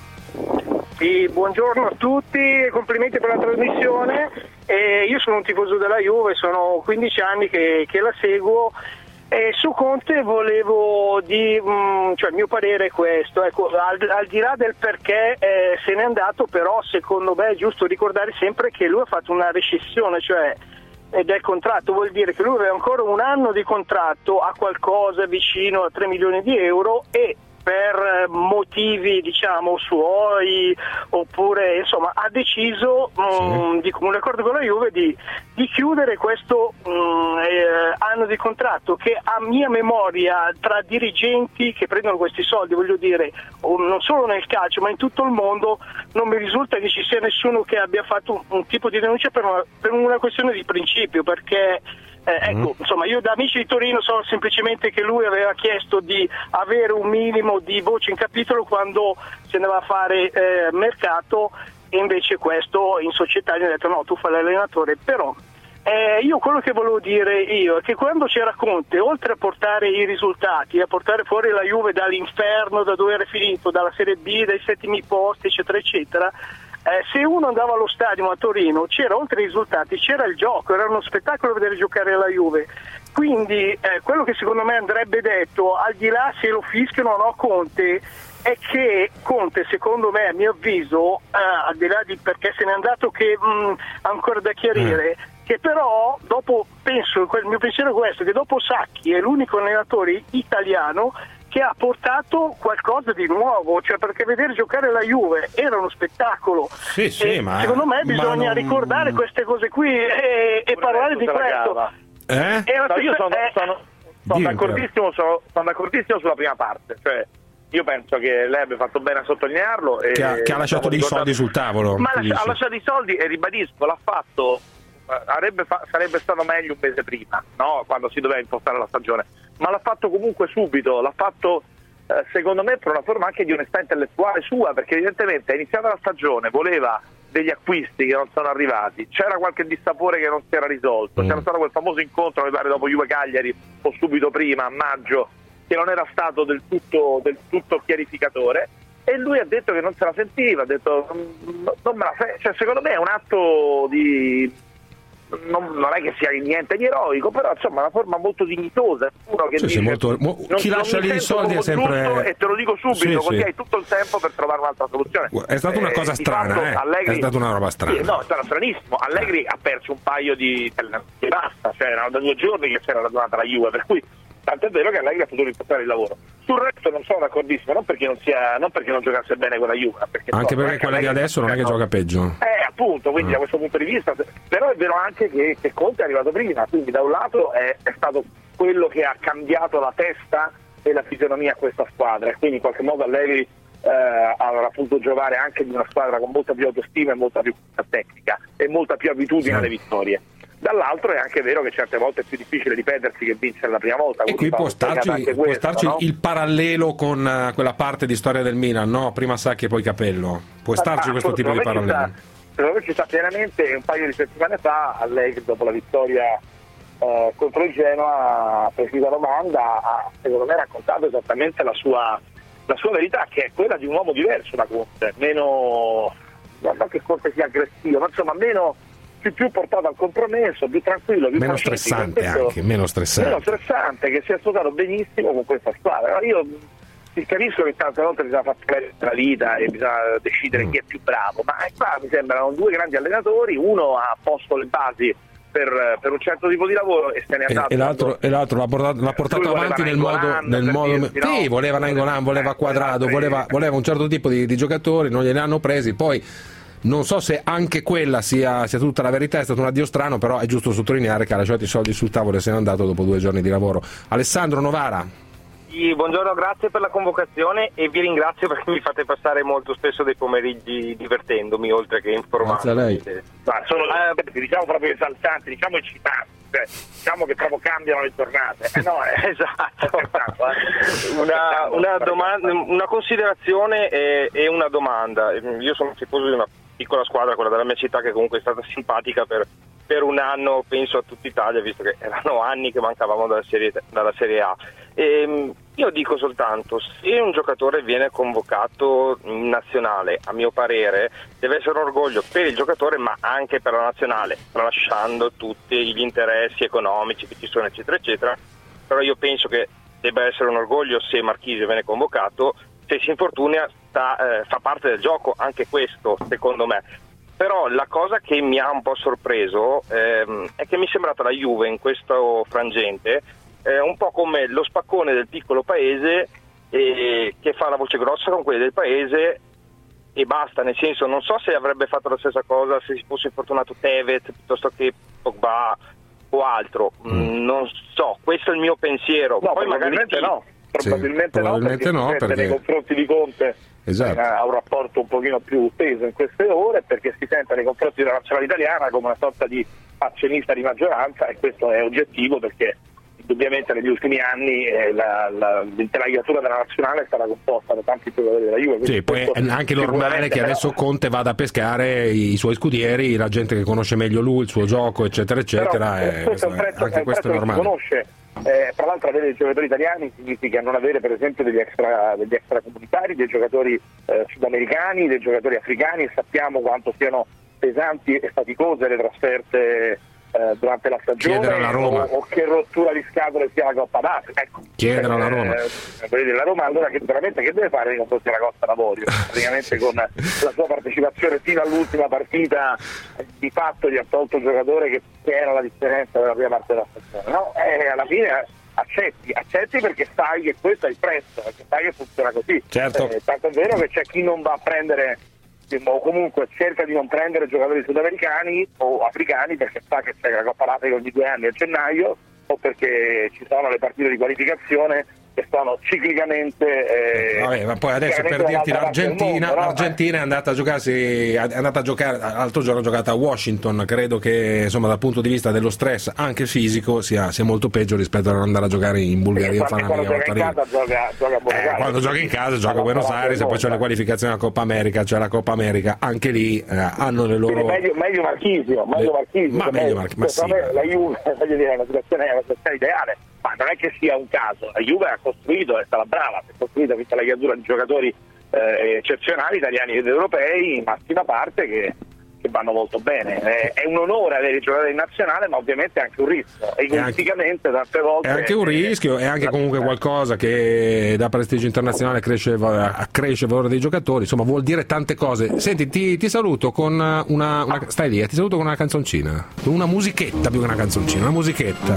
S12: Sì, buongiorno a tutti, complimenti per la trasmissione. Eh, io sono un tifoso della Juve, sono quindici anni che, che la seguo. E su Conte volevo di, mh, cioè il mio parere è questo, ecco, al, al di là del perché eh, se n'è andato, però secondo me è giusto ricordare sempre che lui ha fatto una rescissione, cioè del contratto, vuol dire che lui aveva ancora un anno di contratto a qualcosa vicino a tre milioni di euro e per motivi diciamo suoi oppure insomma ha deciso mh,
S6: Sì.
S12: di comune accordo con la Juve di, di chiudere questo mh, eh, anno di contratto che a mia memoria tra dirigenti che prendono questi soldi, voglio dire o non solo nel calcio ma in tutto il mondo, non mi risulta che ci sia nessuno che abbia fatto un, un tipo di denuncia per una, per una questione di principio, perché Eh, ecco, insomma, io da amici di Torino so semplicemente che lui aveva chiesto di avere un minimo di voce in capitolo quando si andava a fare eh, mercato e invece questo in società gli ha detto no, tu fai l'allenatore, però eh, io quello che volevo dire io è che quando c'era Conte, oltre a portare i risultati, a portare fuori la Juve dall'inferno da dove era finito, dalla Serie B, dai settimi posti eccetera eccetera, Eh, se uno andava allo stadio a Torino c'era oltre ai risultati, c'era il gioco, era uno spettacolo vedere giocare la Juve, quindi eh, quello che secondo me andrebbe detto, al di là se lo fischiano o no Conte, è che Conte secondo me a mio avviso, eh, al di là di perché se n'è andato che mh, ancora da chiarire, mm. che però dopo penso, il mio pensiero è questo, che dopo Sacchi è l'unico allenatore italiano che ha portato qualcosa di nuovo, cioè perché vedere giocare la Juve era uno spettacolo.
S6: Sì, sì,
S12: e
S6: ma
S12: secondo me bisogna
S6: non...
S12: ricordare queste cose qui e, e parlare di questo.
S6: Eh?
S12: E la
S1: No, io
S12: stessa-
S1: sono,
S12: eh,
S1: sono, sono,
S6: Dimmi,
S1: d'accordissimo, sono, sono d'accordissimo sulla prima parte, cioè io penso che lei abbia fatto bene a sottolinearlo e
S6: Che ha, che ha lasciato dei
S1: ricordato-
S6: soldi sul tavolo.
S1: ma
S6: tu
S1: lascia- ha
S6: dici.
S1: lasciato i soldi e ribadisco, l'ha fatto eh, avrebbe fa- sarebbe stato meglio un mese prima, no? Quando si doveva impostare la stagione, ma l'ha fatto comunque subito, l'ha fatto eh, secondo me per una forma anche di onestà intellettuale sua, perché evidentemente è iniziata la stagione, voleva degli acquisti che non sono arrivati, c'era qualche dissapore che non si era risolto,
S6: Mm.
S1: c'era stato quel famoso incontro mi pare dopo Juve Cagliari o subito prima a maggio che non era stato del tutto, del tutto chiarificatore, e lui ha detto che non se la sentiva, ha detto non, non me la fe-". Cioè, secondo me è un atto di non, non è che sia niente di eroico, però insomma una forma molto dignitosa, uno che
S6: sì,
S1: dice,
S6: sì, molto, mo,
S1: non,
S6: chi lascia lì i soldi è sempre,
S1: e te lo dico subito,
S6: sì,
S1: così
S6: sì.
S1: hai tutto il tempo per trovare un'altra soluzione.
S6: È stata una cosa
S1: eh,
S6: strana,
S1: fatto,
S6: eh?
S1: Allegri,
S6: è stata una roba strana.
S1: Sì, no, è stato stranissimo. Allegri ha perso un paio di e basta, cioè erano da due giorni che si era radunata la Juve, per cui tanto è vero che Allegri ha potuto riportare il lavoro. Sul resto non sono d'accordissimo, non perché non sia, non perché non giocasse bene quella Juve, perché
S6: anche
S1: no,
S6: perché quella di adesso non è che gioca peggio.
S1: Eh, appunto, quindi mm. da questo punto di vista, però è vero anche che, che Conte è arrivato prima, quindi da un lato è, è stato quello che ha cambiato la testa e la fisionomia a questa squadra, e quindi in qualche modo Allegri eh, avrà potuto giocare anche di una squadra con molta più autostima e molta più tecnica e molta più abitudine sì. alle vittorie. Dall'altro è anche vero che certe volte è più difficile ripetersi che vincere la prima volta.
S6: E qui può starci,
S1: questo,
S6: può starci
S1: no?
S6: il parallelo con uh, quella parte di storia del Milan, no? Prima Sacchi e poi Capello. Può starci ah, questo tipo di parallelo.
S1: Secondo me ci sta pienamente. Un paio di settimane fa Allegri, dopo la vittoria eh, contro il Genoa, precisa domanda, ha secondo me raccontato esattamente la sua, la sua verità, che è quella di un uomo diverso da Conte, meno, non che Conte sia aggressivo, ma insomma meno... Più, più portato al compromesso, più tranquillo, più
S6: meno
S1: pacifico,
S6: stressante anche, meno stressante.
S1: meno stressante, che si è sposato benissimo con questa squadra. Io ti capisco che tante volte bisogna fare perdere la vita e bisogna decidere mm. chi è più bravo, ma qua mi sembrano due grandi allenatori, uno ha posto le basi per, per un certo tipo di lavoro e se ne è andato.
S6: E, e l'altro, e l'altro l'ha portato, l'ha portato avanti nel modo, nel modo dirsi, no? Sì, voleva Nainggolan, voleva Quadrado, voleva, voleva un certo tipo di, di giocatori, non gliene hanno presi, poi non so se anche quella sia, sia tutta la verità, è stato un addio strano, però è giusto sottolineare che ha lasciato i soldi sul tavolo e se n'è andato dopo due giorni di lavoro. Alessandro Novara.
S13: Sì, buongiorno, grazie per la convocazione e vi ringrazio perché mi fate passare molto spesso dei pomeriggi divertendomi oltre che informandomi.
S6: Grazie a lei.
S1: Ma sono eh, diciamo proprio esaltanti, diciamo eccitanti, cioè, diciamo che proprio cambiano le giornate. Eh, no, eh.
S13: Esatto. una, una, domanda, una considerazione e, e una domanda. Io sono tifoso di una piccola squadra, quella della mia città, che comunque è stata simpatica per, per un anno, penso a tutta Italia, visto che erano anni che mancavamo dalla Serie, dalla serie A. E io dico soltanto, se un giocatore viene convocato in nazionale, a mio parere deve essere un orgoglio per il giocatore ma anche per la nazionale, tralasciando tutti gli interessi economici che ci sono eccetera eccetera, però io penso che debba essere un orgoglio se Marchisio viene convocato, se si infortuna sta, eh, fa parte del gioco anche questo secondo me. Però la cosa che mi ha un po' sorpreso ehm, è che mi è sembrata la Juve in questo frangente eh, un po' come lo spaccone del piccolo paese eh, che fa la voce grossa con quelli del paese e basta, nel senso non so se avrebbe fatto la stessa cosa se si fosse infortunato Tevez piuttosto che Pogba o altro, mm. non so, questo è il mio pensiero.
S1: No,
S13: poi
S1: probabilmente
S13: magari
S1: no, probabilmente,
S6: sì, probabilmente
S1: no, perché,
S6: no, perché...
S1: nei confronti di Conte
S6: esatto.
S1: ha un rapporto un pochino più teso in queste ore, perché si sente nei confronti della nazionale italiana come una sorta di azionista di maggioranza, e questo è oggettivo perché indubbiamente negli ultimi anni eh, la, la, l'intelaiatura della nazionale è stata composta da tanti giocatori della Juve.
S6: Sì, poi è anche normale che adesso però... Conte vada a pescare i suoi scudieri, la gente che conosce meglio lui, il suo gioco eccetera eccetera,
S1: però,
S6: e
S1: questo è un prezzo,
S6: anche
S1: è
S6: questo è normale.
S1: Conosce. Eh, tra l'altro avere dei giocatori italiani significa non avere per esempio degli extra, degli extracomunitari, dei giocatori eh, sudamericani, dei giocatori africani, e sappiamo quanto siano pesanti e faticose le trasferte eh, durante la stagione,
S6: alla Roma.
S1: O, o che rottura di scatole sia la Coppa d'Africa. Ecco,
S6: chiedere alla Roma.
S1: Eh, la Roma allora che veramente che deve fare nei confronti della Costa d'Avorio? Praticamente con la sua partecipazione fino all'ultima partita di fatto gli ha tolto un giocatore che, che era la differenza della prima parte della stagione, no? E alla fine accetti, accetti perché sai che questo è il prezzo, perché sai che funziona così.
S6: Certo.
S1: Eh, tanto è vero che c'è chi non va a prendere o comunque cerca di non prendere giocatori sudamericani o africani perché sa che c'è la Coppa d'Africa ogni due anni a gennaio, o perché ci sono le partite di qualificazione che sono ciclicamente eh,
S6: vabbè, ma poi adesso per dirti l'Argentina mondo, no? l'Argentina è andata a giocarsi è andata a giocare l'altro giorno, ha giocato a Washington, credo che insomma dal punto di vista dello stress anche fisico sia, sia molto peggio rispetto ad andare a giocare in Bulgaria o
S1: quando gioca in casa gioca, gioca a Buenos Aires.
S6: Eh, quando gioca in casa gioca a Buenos Aires e poi c'è le qualificazioni alla Coppa America, cioè la Coppa America anche lì eh, hanno le loro
S1: meglio, meglio Marchisio meglio Marchisio
S6: ma meglio Mar- ma sì,
S1: la Juve voglio dire è una situazione, è una situazione ideale. Ma non è che sia un caso, la Juve ha costruito, è stata brava, ha costruito questa legatura di giocatori eh, eccezionali, italiani ed europei, in massima parte, che che vanno molto bene. È, è un onore avere i giocatori in nazionale, ma ovviamente è anche un rischio. Egoisticamente tante volte
S6: è anche un rischio, è anche comunque qualcosa che da prestigio internazionale cresce, accresce il valore dei giocatori, insomma vuol dire tante cose. Senti, ti, ti saluto con una, una stai lì, eh, ti saluto con una canzoncina, una musichetta più che una canzoncina, una musichetta.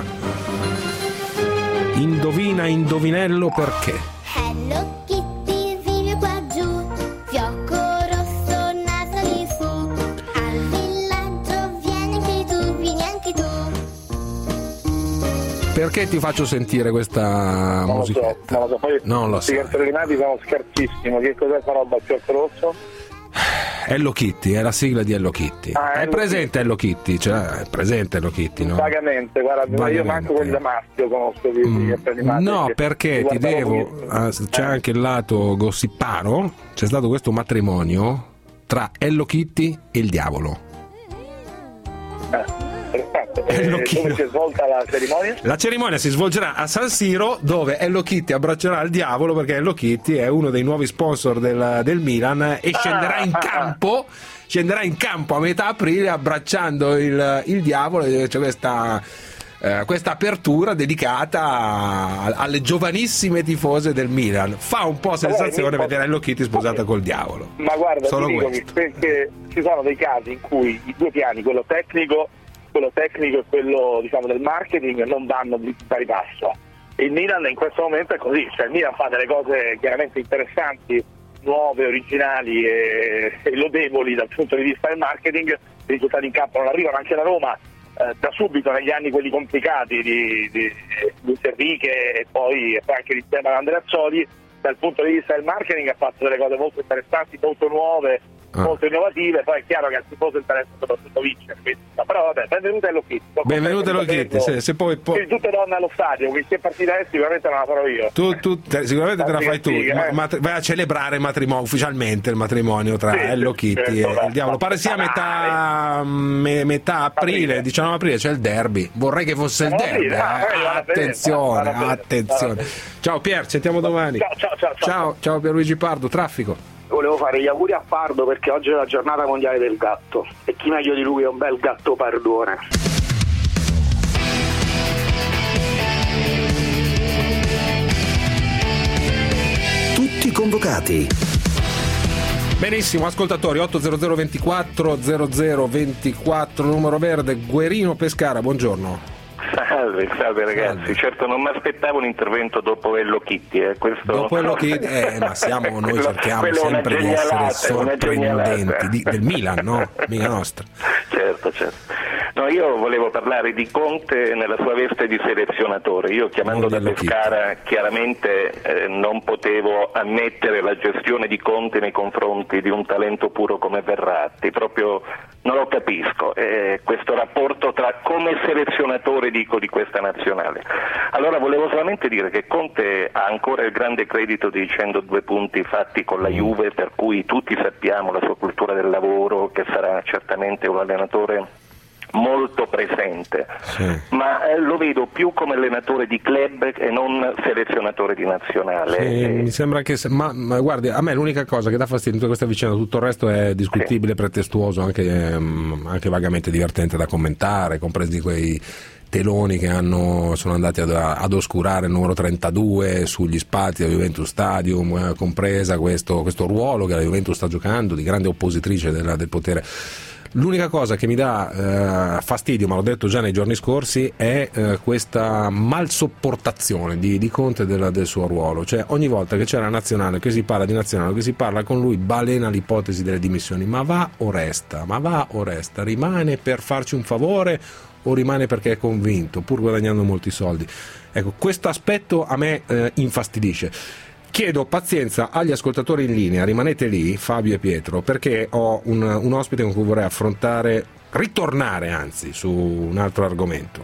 S6: Indovina, indovinello perché.
S14: Hello Kitty vive qua giù, fiocco rosso, naso di su, al villaggio vieni anche tu, vieni anche tu.
S6: Perché ti faccio sentire questa
S1: non
S6: musichetta?
S1: Lo so, non lo so, poi
S6: non lo so.
S1: I cartoni animati sono scherzissimo, che cos'è sta roba, il fiocco rosso?
S6: Hello Kitty, è la sigla di Hello Kitty.
S1: Ah,
S6: è
S1: Hello
S6: presente
S1: Kitty.
S6: Hello Kitty? Cioè, è presente Hello Kitty, no?
S1: Vagamente, guarda,
S6: Vagamente.
S1: io manco quelli da maschio conosco di
S6: Mm.
S1: cartoni animati.
S6: No, perché ti devo.
S1: pochissimo.
S6: ah, C'è anche il lato gossiparo. C'è stato questo matrimonio tra Hello Kitty e il diavolo.
S1: Eh, perfetto.
S6: Hello
S1: E
S6: Kitty.
S1: dove si è svolta la cerimonia?
S6: La cerimonia si svolgerà a San Siro, dove Hello Kitty abbraccerà il diavolo, perché Hello Kitty è uno dei nuovi sponsor del, del Milan e scenderà in campo scenderà in campo a metà aprile abbracciando il, il diavolo. C'è cioè questa eh, questa apertura dedicata a, alle giovanissime tifose del Milan. Fa un po' sensazione vedere Hello Kitty sposata col diavolo.
S1: Ma guarda,
S6: Solo
S1: ti dico
S6: questo.
S1: che- perché ci sono dei casi in cui i due piani, quello tecnico, quello tecnico e quello diciamo del marketing, non vanno di pari passo. Il Milan in questo momento è così, cioè il Milan fa delle cose chiaramente interessanti, nuove, originali e, e lodevoli dal punto di vista del marketing, i risultati in campo non arrivano. Anche la Roma eh, da subito negli anni quelli complicati di, di, di Enrique e poi, e poi anche di Stefano Andreazzoli, dal punto di vista del marketing ha fatto delle cose molto interessanti, molto nuove,
S6: Ah.
S1: molto innovative. Poi è chiaro che al tifoso interessa soprattutto vincere, quindi, no, però vabbè, benvenuto Hello Kitty.
S6: Benvenuto Hello Kitty. Se, se poi, poi...
S1: Sì, tutte donne allo stadio, quindi se partita è sicuramente non la farò io.
S6: Tu, tu te- sicuramente te la fai tu,
S1: Figa, eh.
S6: ma, ma- vai a celebrare il matrimonio, ufficialmente il matrimonio tra
S1: Sì,
S6: Hello
S1: sì,
S6: Kitty
S1: certo,
S6: e
S1: beh.
S6: il diavolo. Pare sia metà, me- metà aprile, diciannove aprile c'è il derby. Vorrei che fosse il
S1: No,
S6: derby.
S1: sì, ah,
S6: eh.
S1: eh, vado a vedere,
S6: Attenzione,
S1: vado a vedere,
S6: attenzione.
S1: vado a
S6: Ciao Pier, ci sentiamo domani.
S1: Ciao, ciao, ciao, ciao.
S6: Ciao, ciao Pierluigi Pardo, traffico.
S15: Volevo fare gli auguri a Pardo perché oggi è la giornata mondiale del gatto e chi meglio di lui è un bel gatto pardone.
S2: Tutti convocati.
S6: Benissimo, ascoltatori, ottocento ventiquattro zero zero ventiquattro, numero verde, Guerino Pescara, buongiorno.
S16: Salve, salve ragazzi, certo non mi aspettavo un intervento dopo Hello Kitty, eh. Questo...
S6: Dopo Hello Kitty, eh, ma siamo, noi
S16: Quello-
S6: cerchiamo
S16: quello è una
S6: sempre di essere
S16: genialata, una
S6: sorprendenti,
S16: genialata.
S6: di- del Milan, no? Mica nostra.
S16: Certo, certo. No, io volevo parlare di Conte nella sua veste di selezionatore. Io chiamando da Pescara chiaramente eh, non potevo ammettere la gestione di Conte nei confronti di un talento puro come Verratti, proprio non lo capisco, eh, questo rapporto tra come selezionatore dico di questa nazionale. Allora volevo solamente dire che Conte ha ancora il grande credito dei centodue punti fatti con la Juve, per cui tutti sappiamo la sua cultura del lavoro, che sarà certamente un allenatore molto presente, ma eh, lo vedo più come allenatore di club e non selezionatore di nazionale.
S6: Sì,
S16: E-
S6: mi sembra che se- ma, ma guardi, a me l'unica cosa che dà fastidio in tutta questa vicenda, tutto il resto è discutibile, pretestuoso, anche, ehm, anche vagamente divertente da commentare, compresi quei teloni che hanno, sono andati ad, ad oscurare il numero trentadue sugli spazi del Juventus Stadium, eh, compresa questo, questo ruolo che la Juventus sta giocando di grande oppositrice della- del potere. L'unica cosa che mi dà eh, fastidio, ma l'ho detto già nei giorni scorsi, è eh, questa malsopportazione di, di Conte della- del suo ruolo. Cioè ogni volta che c'è la nazionale, che si parla di nazionale, che si parla con lui, balena l'ipotesi delle dimissioni. Ma va o resta? Ma va o resta? Rimane per farci un favore o rimane perché è convinto, pur guadagnando molti soldi? Ecco, questo aspetto a me eh, infastidisce. Chiedo pazienza agli ascoltatori in linea, rimanete lì, Fabio e Pietro, perché ho un, un ospite con cui vorrei affrontare, ritornare anzi, su un altro argomento.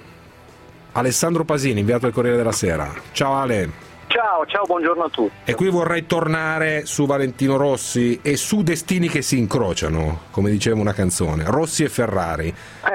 S6: Alessandro Pasini, inviato al Corriere della Sera. Ciao Ale.
S15: Ciao, ciao, buongiorno a tutti.
S6: E qui vorrei tornare su Valentino Rossi e su destini che si incrociano, come diceva una canzone, Rossi e Ferrari.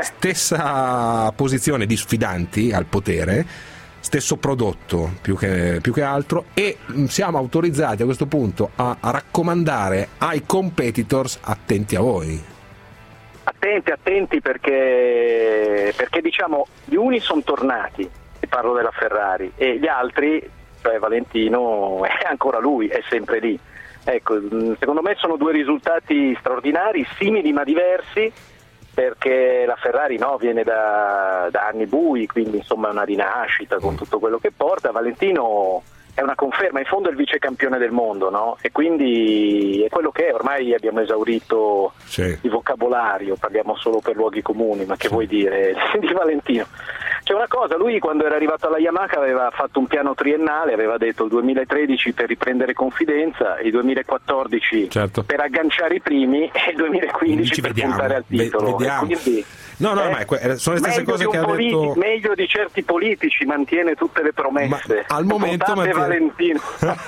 S6: Stessa posizione di sfidanti al potere, stesso prodotto più che, più che altro, e mh, siamo autorizzati a questo punto a, a raccomandare ai competitors attenti a voi.
S15: attenti, attenti perché, perché diciamo gli uni sono tornati, e parlo della Ferrari, e gli altri, cioè Valentino è ancora lui, è sempre lì. Ecco, secondo me sono due risultati straordinari, simili ma diversi, perché la Ferrari no, viene da, da anni bui, quindi insomma è una rinascita con tutto quello che porta. Valentino è una conferma, in fondo è il vice campione del mondo, no? E quindi è quello che è, ormai abbiamo esaurito sì. il vocabolario, parliamo solo per luoghi comuni, ma che sì. vuoi dire di Valentino? C'è una cosa, lui quando era arrivato alla Yamaha aveva fatto un piano triennale, aveva detto il duemilatredici per riprendere confidenza, il duemilaquattordici certo. per agganciare i primi e il duemilaquindici per
S6: vediamo,
S15: puntare al titolo.
S6: Vediamo.
S15: Quindi,
S6: no, no,
S15: eh,
S6: ma que- sono le stesse cose che ha
S15: politi-
S6: detto.
S15: Meglio di certi politici, mantiene tutte le promesse.
S6: Ma al momento
S15: Votate
S6: mantiene...
S15: Valentino.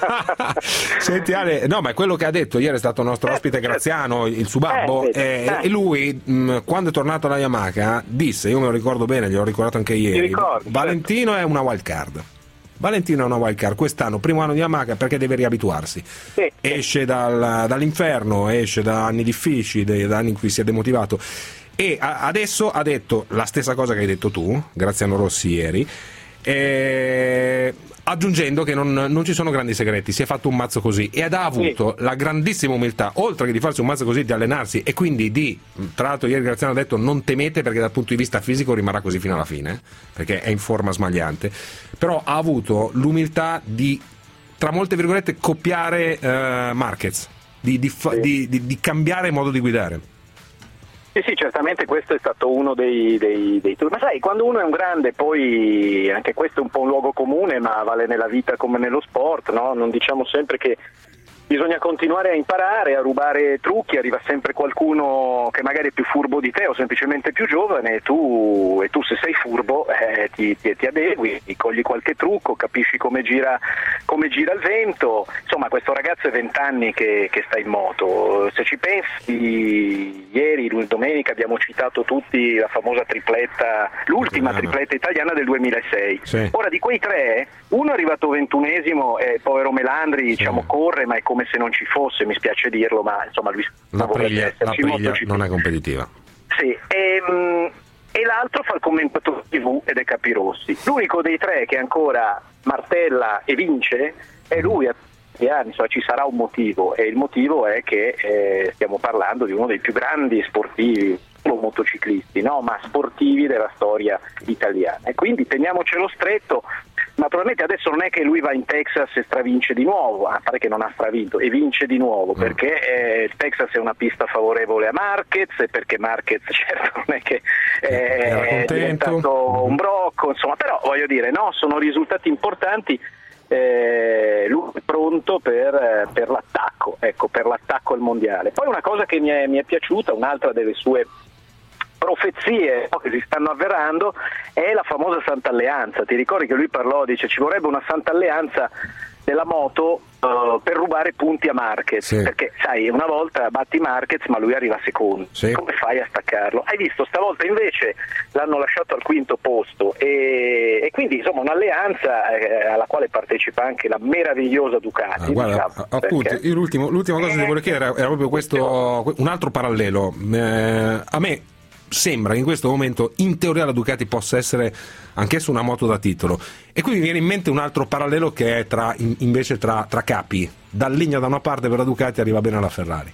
S6: Senti Ale, no, ma è quello che ha detto ieri, è stato il nostro ospite Graziano, il suo babbo,
S15: eh,
S6: eh,
S15: eh.
S6: e lui mh, quando è tornato alla Yamaha disse, io me lo ricordo bene, gliel'ho ricordato anche ieri,
S15: ricordi,
S6: Valentino
S15: certo.
S6: è una wild card. Valentino è una wild card quest'anno, primo anno di Yamaha, perché deve riabituarsi. Sì. Esce dal, dall'inferno, esce da anni difficili, da anni in cui si è demotivato. E a, adesso ha detto la stessa cosa che hai detto tu, Graziano Rossi ieri, eh, aggiungendo che non, non ci sono grandi segreti, si è fatto un mazzo così ed ha avuto sì. la grandissima umiltà, oltre che di farsi un mazzo così, di allenarsi e quindi di, tra l'altro ieri Graziano ha detto non temete perché dal punto di vista fisico rimarrà così fino alla fine, perché è in forma smagliante, però ha avuto l'umiltà di, tra molte virgolette, copiare uh, Marquez, di, di, fa, sì. di, di, di cambiare modo di guidare.
S15: Sì, sì, certamente questo è stato uno dei, dei, dei tour. Ma sai, quando uno è un grande, poi anche questo è un po' un luogo comune, ma vale nella vita come nello sport, no? Non diciamo sempre che bisogna continuare a imparare, a rubare trucchi, arriva sempre qualcuno che magari è più furbo di te o semplicemente più giovane e tu, e tu se sei furbo eh, ti, ti, ti adegui, ti cogli qualche trucco, capisci come gira, come gira il vento. Insomma, questo ragazzo è vent'anni che, che sta in moto. Se ci pensi, ieri, domenica abbiamo citato tutti la famosa tripletta, l'ultima tripletta italiana del duemilasei. Sì. Ora di quei tre, uno è arrivato ventunesimo e povero Melandri, sì. diciamo, corre, ma è come se non ci fosse, mi spiace dirlo, ma insomma lui
S6: la Priglia, la Priglia non è competitiva.
S15: Sì, e, mh, e l'altro fa il commentatore tivù ed è Capirossi. L'unico dei tre che ancora martella e vince è lui a tanti anni, insomma, ci sarà un motivo e il motivo è che eh, stiamo parlando di uno dei più grandi sportivi, non motociclisti, no, ma sportivi della storia italiana e quindi teniamocelo stretto. Naturalmente adesso non è che lui va in Texas e stravince di nuovo, a pare che non ha stravinto, e vince di nuovo, mm. perché eh, il Texas è una pista favorevole a Marquez e perché Marquez certo non è che eh, è diventato un brocco, insomma, però voglio dire, no, sono risultati importanti, eh, lui è pronto per, per l'attacco, ecco, per l'attacco al mondiale. Poi una cosa che mi è, mi è piaciuta, un'altra delle sue profezie che si stanno avverando è la famosa Santa Alleanza. Ti ricordi che lui parlò, dice ci vorrebbe una Santa Alleanza della moto uh, per rubare punti a Marquez, sì. perché sai, una volta batti Marquez ma lui arriva secondo, sì. come fai a staccarlo? Hai visto, stavolta invece l'hanno lasciato al quinto posto e, e quindi insomma un'alleanza eh, alla quale partecipa anche la meravigliosa Ducati.
S6: Ah, guarda,
S15: diciamo,
S6: appunto,
S15: perché...
S6: io l'ultimo, l'ultima cosa che ti volevo chiedere era, era proprio questo, un altro parallelo. Eh, a me sembra che in questo momento in teoria la Ducati possa essere anch'essa una moto da titolo e quindi mi viene in mente un altro parallelo che è tra, in, invece tra, tra capi, Dall'Igna da una parte per la Ducati arriva bene alla Ferrari.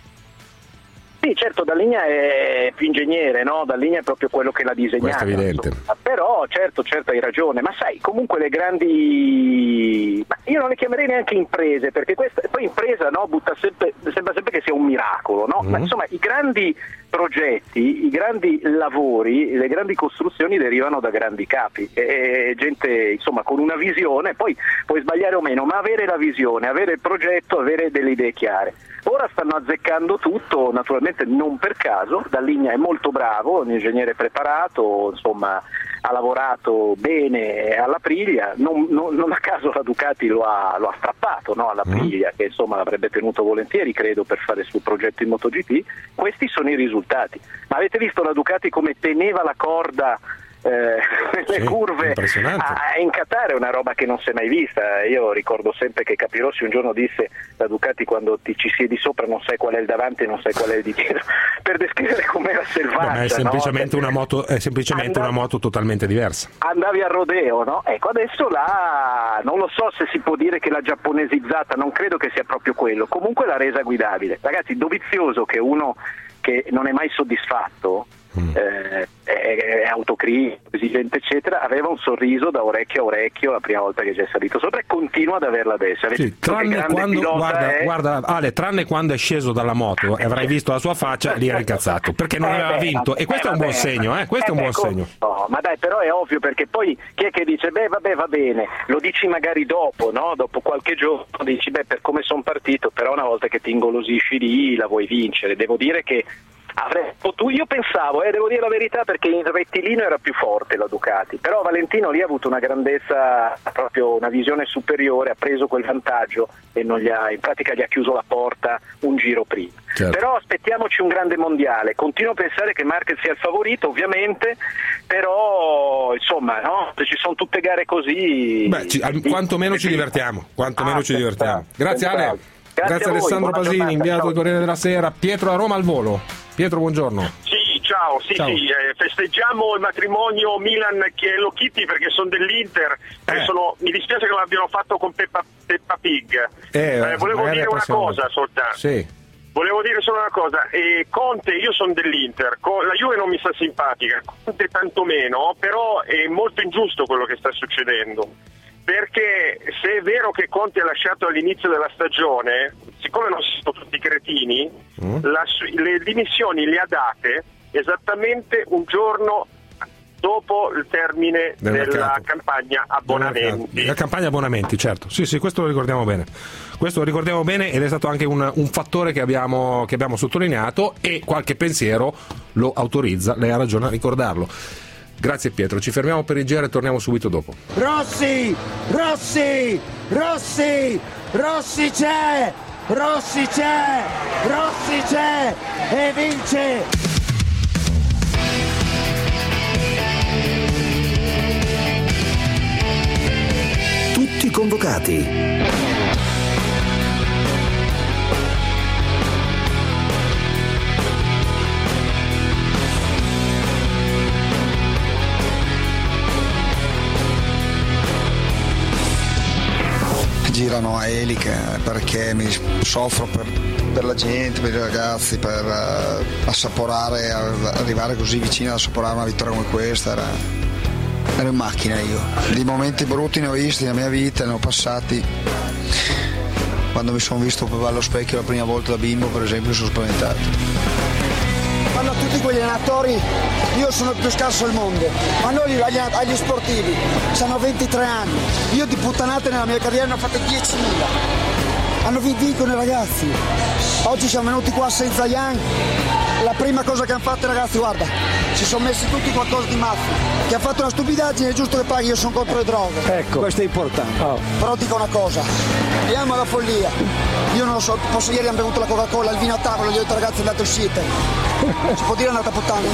S15: Sì, certo, Dall'Igna è più ingegnere, no? Dall'Igna è proprio quello che l'ha disegnata.
S6: Questo è evidente.
S15: Insomma. Però, certo, certo, hai ragione. Ma sai, comunque le grandi... Ma io non le chiamerei neanche imprese, perché questa poi impresa, no, butta sempre, sembra sempre che sia un miracolo, no? Mm-hmm. Ma insomma, i grandi progetti, i grandi lavori, le grandi costruzioni derivano da grandi capi. E gente, insomma, con una visione, poi puoi sbagliare o meno, ma avere la visione, avere il progetto, avere delle idee chiare. Ora stanno azzeccando tutto, naturalmente non per caso, Dall'Igna è molto bravo, un ingegnere preparato, insomma ha lavorato bene alla Priglia, non, non, non a caso la Ducati lo ha, lo ha strappato, no, alla Priglia, che insomma l'avrebbe tenuto volentieri credo per fare il suo progetto in MotoGP. Questi sono i risultati, ma avete visto la Ducati come teneva la corda eh, le
S6: Sì,
S15: curve a, in Qatar è una roba che non si è mai vista. Io ricordo sempre che Capirossi un giorno disse da Ducati, quando ti ci siedi sopra non sai qual è il davanti e non sai qual è il di dietro, per descrivere com'era selvaggia.
S6: Ma è semplicemente,
S15: no?
S6: una moto, è semplicemente
S15: Andavi,
S6: una moto totalmente diversa.
S15: Andavi al rodeo, no? Ecco, adesso là non lo so se si può dire che l'ha giapponesizzata, non credo che sia proprio quello, comunque l'ha resa guidabile. Ragazzi, Dovizioso, che è uno che non è mai soddisfatto, Mm. Eh, è, è autocritico, esigente eccetera, aveva un sorriso da orecchio a orecchio la prima volta che ci è salito sopra e continua ad averla adesso.
S6: Sì, tranne quando, guarda,
S15: è...
S6: guarda Ale, tranne quando è sceso dalla moto e avrai visto la sua faccia, lì era incazzato perché non
S15: eh
S6: aveva
S15: beh,
S6: vinto, e questo
S15: eh,
S6: è un buon
S15: vabbè,
S6: segno, eh? questo
S15: eh,
S6: è un buon
S15: beh,
S6: segno.
S15: No, ma dai, però è ovvio, perché poi chi è che dice beh vabbè va bene, lo dici magari dopo, no? Dopo qualche giorno dici beh per come sono partito, però una volta che ti ingolosisci lì la vuoi vincere. Devo dire che avrei potuto, io pensavo, eh, devo dire la verità, perché in rettilineo era più forte la Ducati, però Valentino lì ha avuto una grandezza, proprio una visione superiore, ha preso quel vantaggio e non gli ha, in pratica gli ha chiuso la porta un giro prima. Certo. Però aspettiamoci un grande mondiale, continuo a pensare che Marquez sia il favorito ovviamente, però insomma no? Se ci sono tutte gare così,
S6: beh, ci, al, quantomeno ci divertiamo, quantomeno ah, ci divertiamo. Grazie Ale. Grazie, Grazie a Alessandro voi, Pasini, inviato del Corriere della Sera. Pietro a Roma al volo. Pietro, buongiorno.
S17: Sì, ciao, sì,
S6: ciao.
S17: sì, eh, festeggiamo il matrimonio Milan che Hello Kitty, perché sono dell'Inter, eh. sono, mi dispiace che non l'abbiano fatto con Peppa, Peppa Pig. Eh, eh, volevo dire una cosa soltanto.
S6: Sì.
S17: Volevo dire solo una cosa, e Conte, io sono dell'Inter, la Juve non mi sta simpatica, Conte tantomeno, però è molto ingiusto quello che sta succedendo. Perché se è vero che Conte ha lasciato all'inizio della stagione, siccome non sono tutti cretini, mm. la, le dimissioni le ha date esattamente un giorno dopo il termine Del della mercato. campagna abbonamenti.
S6: La campagna abbonamenti, certo. Sì, sì, questo lo ricordiamo bene. Questo lo ricordiamo bene ed è stato anche un, un fattore che abbiamo, che abbiamo sottolineato, e qualche pensiero lo autorizza, lei ha ragione a ricordarlo. Grazie Pietro, ci fermiamo per il giro e torniamo subito dopo.
S18: Rossi, Rossi, Rossi, Rossi c'è, Rossi c'è, Rossi c'è e vince.
S2: Tutti convocati.
S19: Girano a eliche perché mi soffro per, per la gente, per i ragazzi, per uh, assaporare, arrivare così vicino ad assaporare una vittoria come questa. Era, ero in macchina io. Di momenti brutti ne ho visti nella mia vita, ne ho passati. Quando mi sono visto allo specchio la prima volta da bimbo, per esempio, sono spaventato.
S18: Fanno a tutti quegli allenatori, io sono il più scarso al mondo, ma noi agli, agli sportivi hanno ventitré anni, io di puttanate nella mia carriera ne ho fatte diecimila, hanno vinto i ragazzi, oggi siamo venuti qua senza Ian, la prima cosa che hanno fatto i ragazzi, guarda, si sono messi tutti qualcosa di mafia, che ha fatto una stupidaggine, è giusto che paghi, io sono contro le droghe.
S8: Ecco, questo è importante.
S18: Oh. Però dico una cosa, andiamo alla follia, io non lo so, posso ieri hanno bevuto la Coca-Cola, il vino a tavola, gli ho detto ragazzi andate uscite. Si può dire andata a puttana?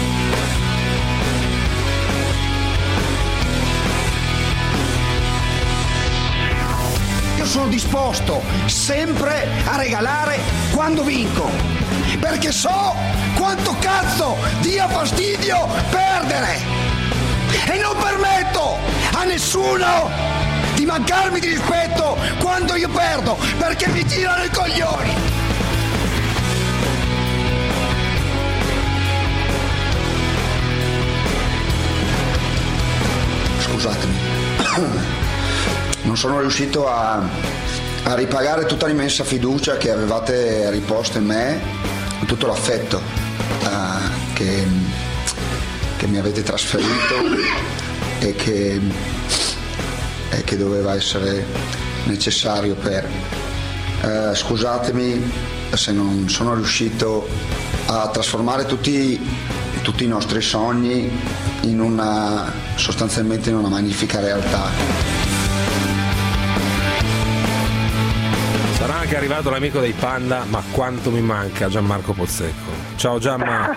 S18: Io sono disposto sempre a regalare quando vinco, perché so quanto cazzo dia fastidio perdere e non permetto a nessuno di mancarmi di rispetto quando io perdo, perché mi tirano i coglioni.
S19: Scusatemi, non sono riuscito a, a ripagare tutta l'immensa fiducia che avevate riposto in me, tutto l'affetto uh, che, che mi avete trasferito e che, e che doveva essere necessario per... Uh, scusatemi se non sono riuscito a trasformare tutti, tutti i nostri sogni in una, sostanzialmente in una magnifica realtà.
S6: Sarà anche arrivato l'amico dei Panda, ma quanto mi manca Gianmarco Pozzecco. Ciao Gianma.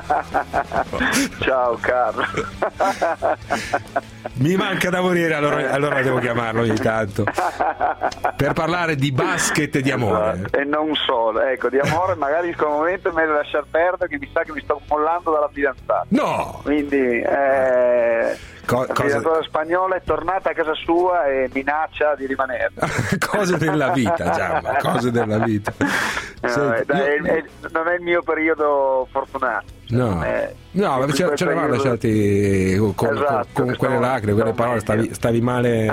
S15: Ciao Carlo.
S6: Mi manca da morire, allora, allora devo chiamarlo ogni tanto per parlare di basket e di amore.
S15: Esatto. E non solo, ecco, di amore magari in questo momento è meglio lasciar perdere, che mi sa che mi sto mollando dalla fidanzata.
S6: No!
S15: Quindi eh,
S6: Co-
S15: la
S6: cosa...
S15: fidanzata spagnola è tornata a casa sua e minaccia di rimanere.
S6: Cose della vita, Gianma, cose della vita.
S15: No,
S6: Senti,
S15: dai,
S6: io...
S15: è, è, non è il mio periodo fortunato.
S6: No,
S15: è,
S6: no, ma ce, ce l'avevamo periodo... lasciati con,
S15: esatto,
S6: con, con quelle lacrime, quelle parole, stavi, stavi male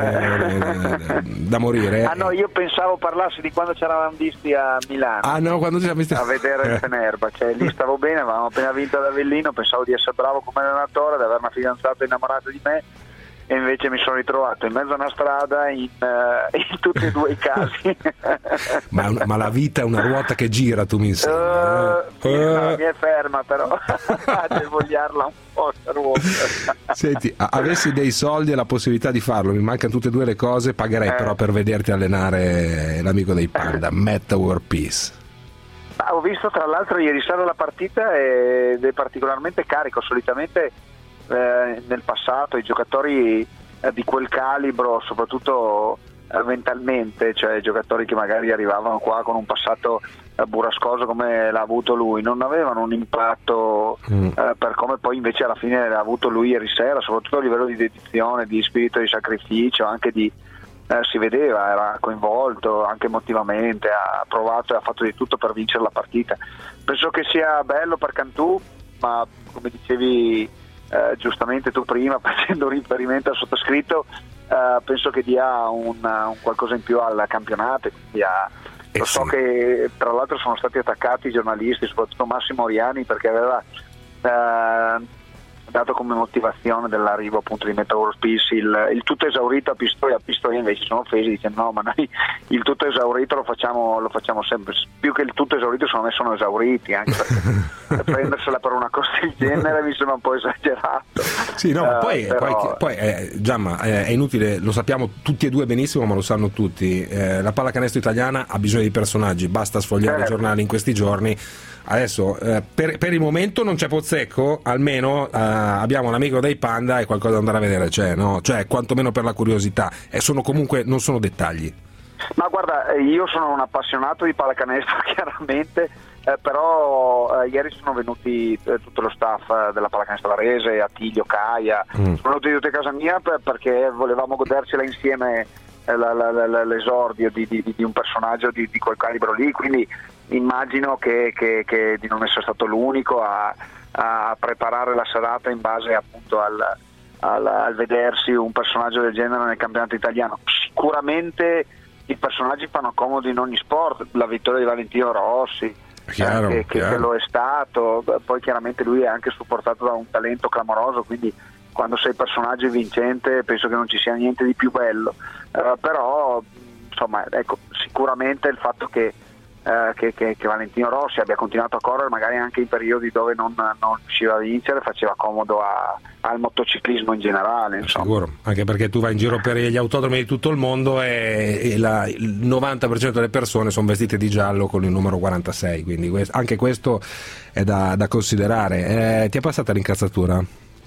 S6: eh, da morire.
S15: Ah no, io pensavo parlassi di quando ci eravamo visti a Milano.
S6: Ah no, quando ci siamo visti
S15: a vedere il Fenerba, cioè lì stavo bene, avevamo appena vinto ad Avellino, pensavo di essere bravo come allenatore, di avere una fidanzata innamorata di me, e invece mi sono ritrovato in mezzo a una strada in, uh, in tutti e due i casi.
S6: ma, ma la vita è una ruota che gira, tu mi insegni.
S15: Uh,
S6: eh?
S15: no, uh. Mi è ferma però, devo vogliarla un po' sta ruota.
S6: Senti, avessi dei soldi e la possibilità di farlo, mi mancano tutte e due le cose, pagherei eh. però per vederti allenare l'amico dei Panda, eh. Metta World Peace.
S15: Ah, ho visto tra l'altro ieri sera la partita ed è particolarmente carico. Solitamente eh, nel passato i giocatori eh, di quel calibro, soprattutto eh, mentalmente, cioè giocatori che magari arrivavano qua con un passato eh, burrascoso come l'ha avuto lui, non avevano un impatto mm. eh, per come poi invece alla fine l'ha avuto lui ieri sera, soprattutto a livello di dedizione, di spirito di sacrificio, anche di Eh, si vedeva, era coinvolto anche emotivamente, ha provato e ha fatto di tutto per vincere la partita. Penso che sia bello per Cantù, ma come dicevi eh, giustamente tu prima, facendo un riferimento al sottoscritto, eh, penso che dia un, un qualcosa in più al campionato. Quindi ha, eh lo so sì. Che tra l'altro sono stati attaccati i giornalisti, soprattutto Massimo Oriani, perché aveva eh, dato come motivazione dell'arrivo appunto di Metta World Peace il, il tutto esaurito a Pistoia. A Pistoia invece sono offesi dicendo no, ma noi il tutto esaurito lo facciamo, lo facciamo sempre, più che il tutto esaurito secondo me sono esauriti, anche perché prendersela per una cosa del genere mi sembra un po' esagerato.
S6: Sì, no,
S15: uh,
S6: poi,
S15: però...
S6: poi, poi eh, Gianma, eh, è inutile, lo sappiamo tutti e due benissimo, ma lo sanno tutti, eh, la pallacanestro italiana ha bisogno di personaggi, basta sfogliare certo. i giornali in questi giorni. Adesso eh, per, per il momento non c'è Pozzecco, almeno eh, abbiamo l'amico dei Panda e qualcosa da andare a vedere c'è, no? Cioè quantomeno per la curiosità, e sono comunque non sono dettagli.
S15: Ma guarda, io sono un appassionato di pallacanestro chiaramente, eh, però eh, ieri sono venuti eh, tutto lo staff eh, della pallacanestro Varese, Attilio, Caia, mm. sono venuti tutti a casa mia per, perché volevamo godercela insieme eh, la, la, la, l'esordio di, di, di un personaggio di, di quel calibro lì, quindi immagino che, che, che di non essere stato l'unico a, a preparare la serata in base appunto al, al, al vedersi un personaggio del genere nel campionato italiano. Sicuramente i personaggi fanno comodo in ogni sport, la vittoria di Valentino Rossi
S6: chiaro,
S15: eh, che, che lo è stato, poi chiaramente lui è anche supportato da un talento clamoroso, quindi quando sei personaggio vincente penso che non ci sia niente di più bello, eh, però insomma ecco, sicuramente il fatto che Uh, che, che, che Valentino Rossi abbia continuato a correre magari anche in periodi dove non, non riusciva a vincere faceva comodo a, al motociclismo in generale, insomma.
S6: Sicuro, anche perché tu vai in giro per gli autodromi di tutto il mondo e, e la, il novanta per cento delle persone sono vestite di giallo con il numero quarantasei, quindi questo, anche questo è da, da considerare. Eh, ti è passata l'incazzatura?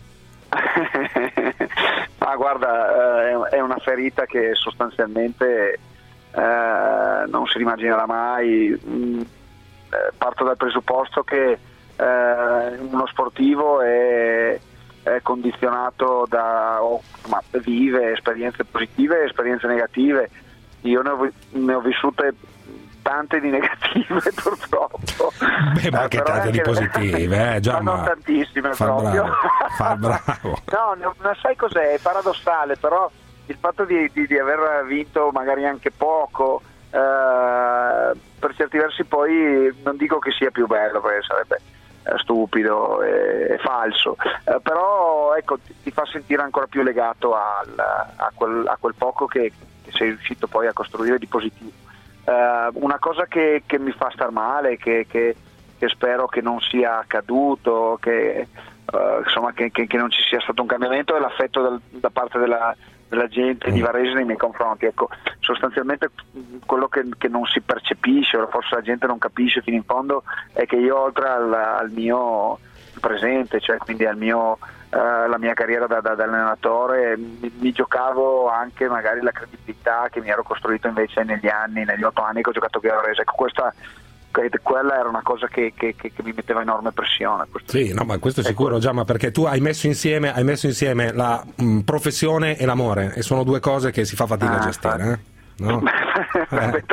S15: Ma guarda, eh, è una ferita che sostanzialmente Eh, non si rimmaginerà mai. Mm, eh, parto dal presupposto che eh, uno sportivo è, è condizionato da oh, ma vive esperienze positive e esperienze negative. Io ne ho, ne ho vissute tante di negative purtroppo.
S6: Beh, ma anche eh, tante di positive, eh, già,
S15: ma non tantissime
S6: fa
S15: proprio.
S6: Bravo, fa bravo.
S15: No, non sai cos'è, è paradossale, però il fatto di, di, di aver vinto magari anche poco eh, per certi versi poi non dico che sia più bello perché sarebbe eh, stupido e, e falso, eh, però ecco ti, ti fa sentire ancora più legato al, a, quel, a quel poco che, che sei riuscito poi a costruire di positivo. Eh, una cosa che, che mi fa star male, che, che, che spero che non sia accaduto, che uh, insomma, che, che, che non ci sia stato un cambiamento, e l'affetto del, da parte della, della gente di Varese nei miei confronti. Ecco, sostanzialmente quello che, che non si percepisce, o forse la gente non capisce fino in fondo, è che io, oltre al, al mio presente, cioè quindi al mio Uh, la mia carriera da, da, da allenatore, mi, mi giocavo anche magari la credibilità che mi ero costruito invece negli anni, negli otto anni che ho giocato qui a Varese. Ecco, questa, quella era una cosa che, che, che, che mi metteva enorme pressione.
S6: Sì, no, ma questo è sicuro, già, ma perché tu hai messo insieme, hai messo insieme la mh, professione e l'amore, e sono due cose che si fa fatica ah, a gestire, eh? No?
S15: eh.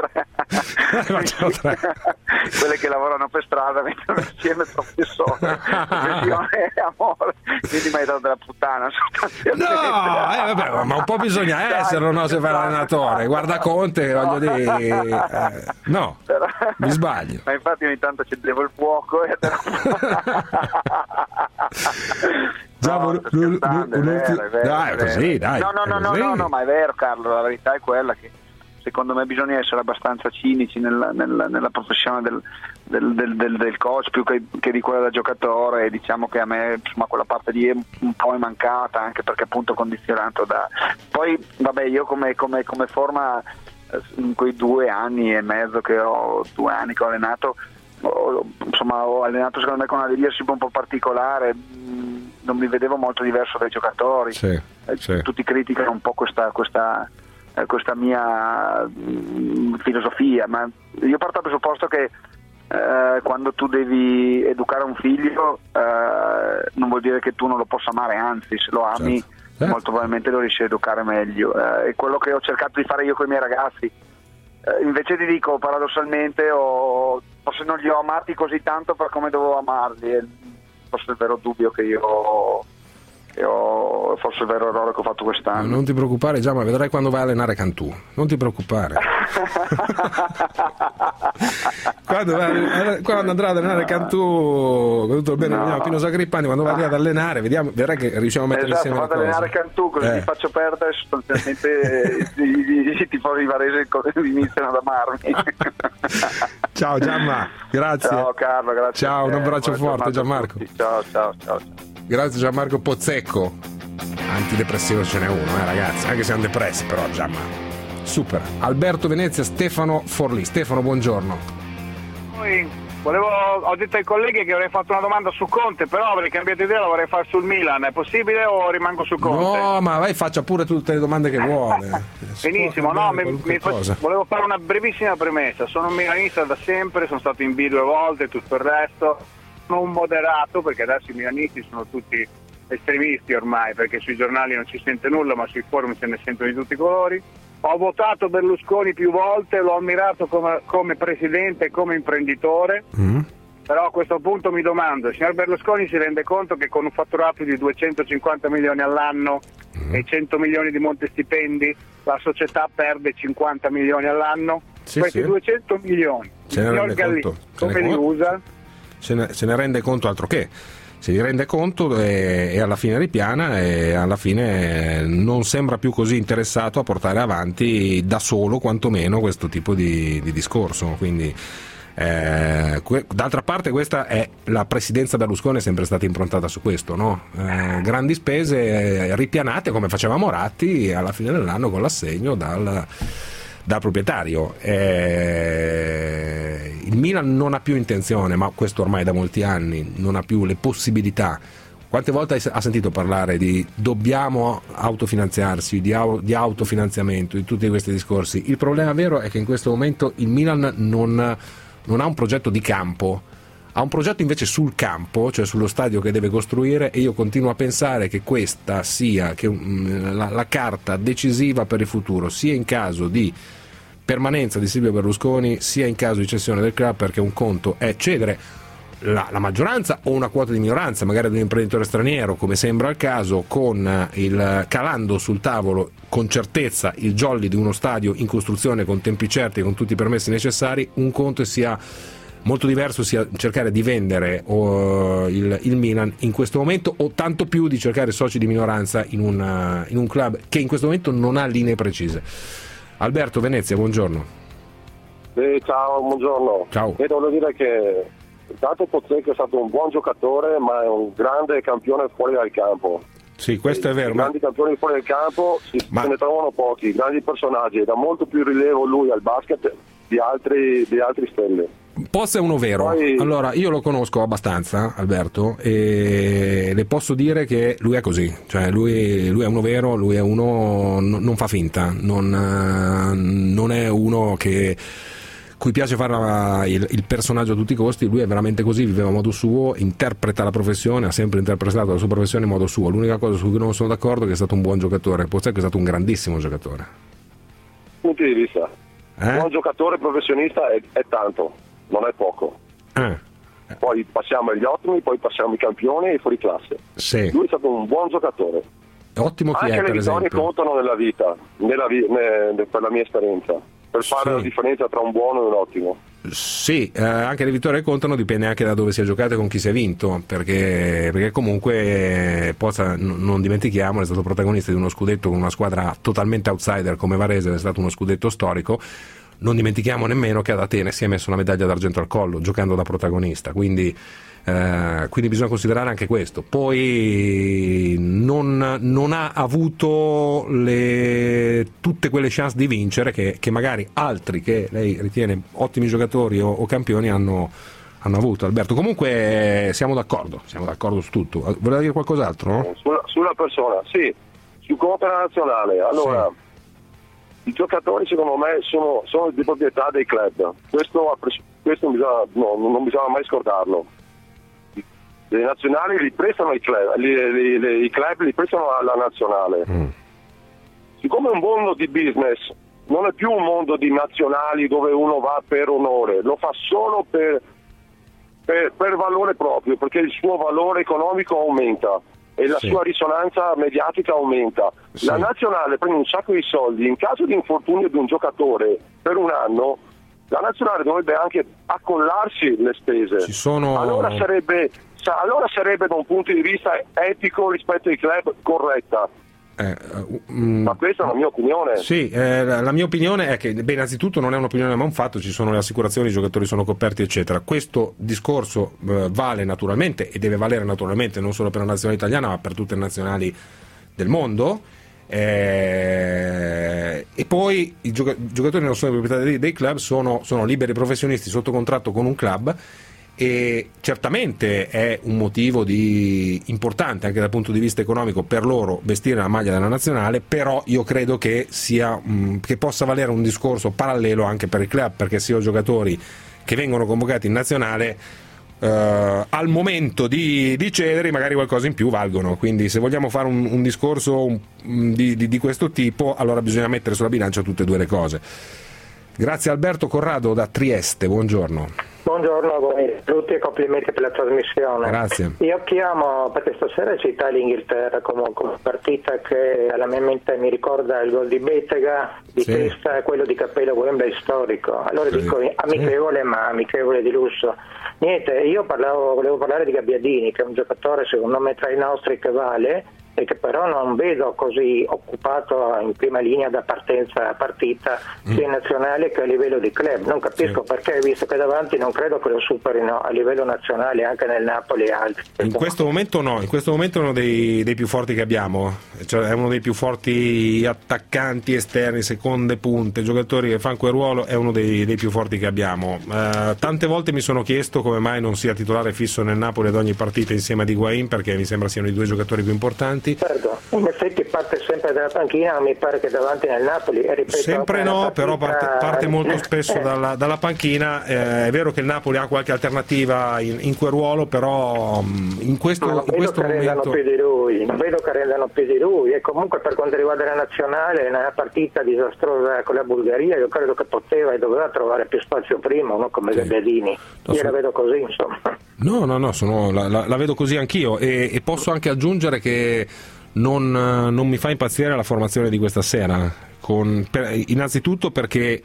S15: Quelle che lavorano per strada mettono insieme professore, professione e amore, quindi mi hai dato della puttana sostanzialmente.
S6: No, eh, vabbè, ma un po' bisogna esserlo, no, se fai l'allenatore. Guarda Conte, voglio dire, eh, no, però, mi sbaglio.
S15: Ma infatti ogni tanto accendevo il fuoco e
S6: Già, no,
S15: un, un, un,
S6: un,
S15: vero, vero,
S6: dai, così, dai.
S15: No, no, no, no, no, no, ma è vero, Carlo, la verità è quella che secondo me bisogna essere abbastanza cinici nella, nella, nella professione del, del, del, del, del coach più che, che di quella da giocatore, e diciamo che a me, insomma, quella parte lì è un po' è mancata, anche perché appunto condizionato da... Poi vabbè, io come, come, come forma in quei due anni e mezzo che ho, due anni che ho allenato, ho, insomma ho allenato secondo me con una leadership un po' particolare, non mi vedevo molto diverso dai giocatori,
S6: sì, sì.
S15: Tutti criticano un po' questa, questa questa mia mh, filosofia, ma io parto dal presupposto che eh, quando tu devi educare un figlio eh, non vuol dire che tu non lo possa amare, anzi se lo ami, certo. Molto probabilmente lo riesci a educare meglio, eh, e quello che ho cercato di fare io con i miei ragazzi, eh, invece ti dico paradossalmente ho, forse non li ho amati così tanto per come dovevo amarli, è forse il vero dubbio che io ho, che ho, forse il vero errore che ho fatto quest'anno.
S6: Non ti preoccupare, già, ma vedrai quando vai a allenare Cantù, non ti preoccupare. quando, vai, quando andrà ad allenare Cantù, con tutto il bene, no. Pino Sagripani, quando vai lì ad allenare, vediamo, vedrai che riusciamo a mettere
S15: esatto,
S6: insieme le
S15: cose. Vado ad allenare Cantù, così eh. ti faccio perdere, sostanzialmente i tifosi di Varese iniziano ad amarmi.
S6: Ciao Gianma, grazie.
S15: Ciao Carlo, grazie.
S6: Ciao, un abbraccio forte Gianmarco.
S15: Ciao, ciao, ciao, ciao.
S6: Grazie Gianmarco Pozzecco. Antidepressivo ce n'è uno, eh ragazzi, anche se siamo depressi, però Gianma. Super. Alberto Venezia, Stefano Forlì. Stefano, buongiorno.
S20: Poi volevo, ho detto ai colleghi che avrei fatto una domanda su Conte, però avrei cambiato idea, la vorrei fare sul Milan. È possibile o rimango su Conte?
S6: No, ma vai, faccia pure tutte le domande che vuole.
S20: Benissimo, no, mi, mi faccio, volevo fare una brevissima premessa. Sono un milanista da sempre, sono stato in B due volte e tutto il resto. Sono un moderato, perché adesso i milanisti sono tutti estremisti ormai, perché sui giornali non si sente nulla, ma sui forum se ne sentono di tutti i colori. Ho votato Berlusconi più volte, l'ho ammirato come, come presidente e come imprenditore, mm. però a questo punto mi domando, il signor Berlusconi si rende conto che con un fatturato di duecentocinquanta milioni all'anno mm. e cento milioni di monte stipendi la società perde cinquanta milioni all'anno? Sì, questi sì. duecento milioni,
S6: se ne rende
S20: Galli,
S6: conto.
S20: come li usa?
S6: Se ne, se ne rende conto, altro che se ne rende conto e, e alla fine ripiana, e alla fine non sembra più così interessato a portare avanti da solo quantomeno questo tipo di, di discorso, quindi eh, que, d'altra parte questa è la presidenza Berlusconi, è sempre stata improntata su questo, no? Eh, grandi spese eh, ripianate come faceva Moratti alla fine dell'anno con l'assegno dal dal proprietario. Eh, il Milan non ha più intenzione, ma questo ormai da molti anni, non ha più le possibilità. Quante volte hai, ha sentito parlare di dobbiamo autofinanziarsi, di, au, di autofinanziamento, di tutti questi discorsi? Il problema vero è che in questo momento il Milan non, non ha un progetto di campo, ha un progetto invece sul campo, cioè sullo stadio che deve costruire, e io continuo a pensare che questa sia che, um, la, la carta decisiva per il futuro, sia in caso di permanenza di Silvio Berlusconi, sia in caso di cessione del club, perché un conto è cedere la, la maggioranza o una quota di minoranza, magari ad un imprenditore straniero, come sembra il caso, con il calando sul tavolo con certezza il jolly di uno stadio in costruzione con tempi certi e con tutti i permessi necessari. Un conto sia molto diverso sia cercare di vendere uh, il, il Milan in questo momento, o tanto più di cercare soci di minoranza in, una, in un club che in questo momento non ha linee precise. Alberto Venezia, buongiorno.
S21: Eh, ciao, buongiorno.
S6: Ciao.
S21: E devo dire che Intanto Pozzecco è stato un buon giocatore, ma è un grande campione fuori dal campo.
S6: Sì, questo è vero.
S21: I grandi campioni fuori dal campo si, ma... se ne trovano pochi, grandi personaggi, e dà molto più rilievo lui al basket di altri, di altri stelle.
S6: Pozzo è uno vero. Poi... Allora, io lo conosco abbastanza, Alberto, e le posso dire che lui è così, cioè lui, lui è uno vero, lui è uno, non, non fa finta, non, non è uno che cui piace fare il, il personaggio a tutti i costi. Lui è veramente così, viveva a modo suo, interpreta la professione, ha sempre interpretato la sua professione in modo suo. L'unica cosa su cui non sono d'accordo è che è stato un buon giocatore. Pozzecco è stato un grandissimo giocatore.
S21: Punti di vista.
S6: Eh?
S21: Buon giocatore professionista è, è tanto, non è poco.
S6: Eh.
S21: Poi passiamo agli ottimi, poi passiamo ai campioni e ai fuori classe.
S6: Sì.
S21: Lui è stato un buon giocatore.
S6: Ottimo chi
S21: Anche
S6: è,
S21: le
S6: per
S21: vittorie
S6: esempio?
S21: contano nella vita, nella vi- ne- per la mia esperienza, per fare
S6: Sì.
S21: la differenza tra un buono e un ottimo.
S6: Sì, eh, anche le vittorie contano, dipende anche da dove si è giocato e con chi si è vinto, perché, perché comunque eh, Pozza, n- non dimentichiamo, è stato protagonista di uno scudetto con una squadra totalmente outsider come Varese, è stato uno scudetto storico. Non dimentichiamo nemmeno che ad Atene si è messo una medaglia d'argento al collo giocando da protagonista, quindi, eh, quindi bisogna considerare anche questo. Poi non, non ha avuto le, tutte quelle chance di vincere che, che magari altri che lei ritiene ottimi giocatori o, o campioni hanno, hanno avuto. Alberto, comunque siamo d'accordo, siamo d'accordo su tutto. Voleva dire qualcos'altro?
S21: Sulla, sulla persona, sì, su Coppa Nazionale. Allora, sì. I giocatori secondo me sono, sono di proprietà dei club, questo, questo non, bisogna, no, non bisogna mai scordarlo. Le nazionali li prestano i club, li, li, li, i club li prestano alla nazionale. Mm. Siccome è un mondo di business, non è più un mondo di nazionali dove uno va per onore, lo fa solo per, per, per valore proprio, perché il suo valore economico aumenta e la
S6: sì.
S21: sua risonanza mediatica aumenta. Sì. La nazionale prende un sacco di soldi, in caso di infortunio di un giocatore per un anno, la nazionale dovrebbe anche accollarsi le spese.
S6: Ci sono...
S21: allora, sarebbe, allora sarebbe da un punto di vista etico rispetto ai club corretta.
S6: Eh, um,
S21: ma questa è la mia opinione.
S6: Sì, eh, la, la mia opinione è che, beh, innanzitutto non è un'opinione ma un fatto, ci sono le assicurazioni, i giocatori sono coperti eccetera. Questo discorso eh, vale naturalmente e deve valere naturalmente non solo per la nazionale italiana ma per tutte le nazionali del mondo, eh, e poi i gioca- giocatori non sono proprietà dei, dei club, sono, sono liberi professionisti sotto contratto con un club. E certamente è un motivo di importante anche dal punto di vista economico per loro vestire la maglia della nazionale, però io credo che sia mh, che possa valere un discorso parallelo anche per il club, perché se ho giocatori che vengono convocati in nazionale eh, al momento di, di cedere magari qualcosa in più valgono, quindi se vogliamo fare un, un discorso un, di, di, di questo tipo, allora bisogna mettere sulla bilancia tutte e due le cose. Grazie Alberto Corrado da Trieste, buongiorno.
S22: Buongiorno a voi tutti e complimenti per la trasmissione.
S6: Grazie.
S22: Io chiamo perché stasera c'è Italia-Inghilterra come, come partita che alla mia mente mi ricorda il gol di Bettega, di
S6: sì.
S22: testa e quello di Cappello Wembley storico. Allora
S6: sì.
S22: dico amichevole sì. ma amichevole di lusso. Niente, io parlavo, volevo parlare di Gabbiadini, che è un giocatore secondo me tra i nostri che vale e che però non vedo così occupato in prima linea da partenza a partita mm. sia nazionale che a livello di club. Non capisco sì. perché, visto che davanti non credo che lo superino a livello nazionale anche nel Napoli e altri.
S6: In questo momento no, in questo momento è uno dei, dei più forti che abbiamo, cioè è uno dei più forti attaccanti esterni, seconde punte, giocatori che fanno quel ruolo, è uno dei, dei più forti che abbiamo. Uh, tante volte mi sono chiesto come mai non sia titolare fisso nel Napoli ad ogni partita insieme ad Higuaín, perché mi sembra siano i due giocatori più importanti.
S22: Certo, in effetti parte sempre dalla panchina, ma mi pare che davanti nel Napoli e ripeto,
S6: sempre no, però parte, parte molto spesso
S22: eh.
S6: dalla, dalla panchina. Eh, è vero che il Napoli ha qualche alternativa in, in quel ruolo, però in questo,
S22: non
S6: in questo
S22: vedo che
S6: momento
S22: rendano più di lui, non vedo che rendano più di lui e comunque per quanto riguarda la nazionale, nella partita disastrosa con la Bulgaria io credo che poteva e doveva trovare più spazio prima, uno come sì. Gabbiadini, io
S6: so...
S22: la vedo così insomma.
S6: No, no, no, sono, la, la, la vedo così anch'io e, e posso anche aggiungere che non, non mi fa impazzire la formazione di questa sera, con, per, innanzitutto perché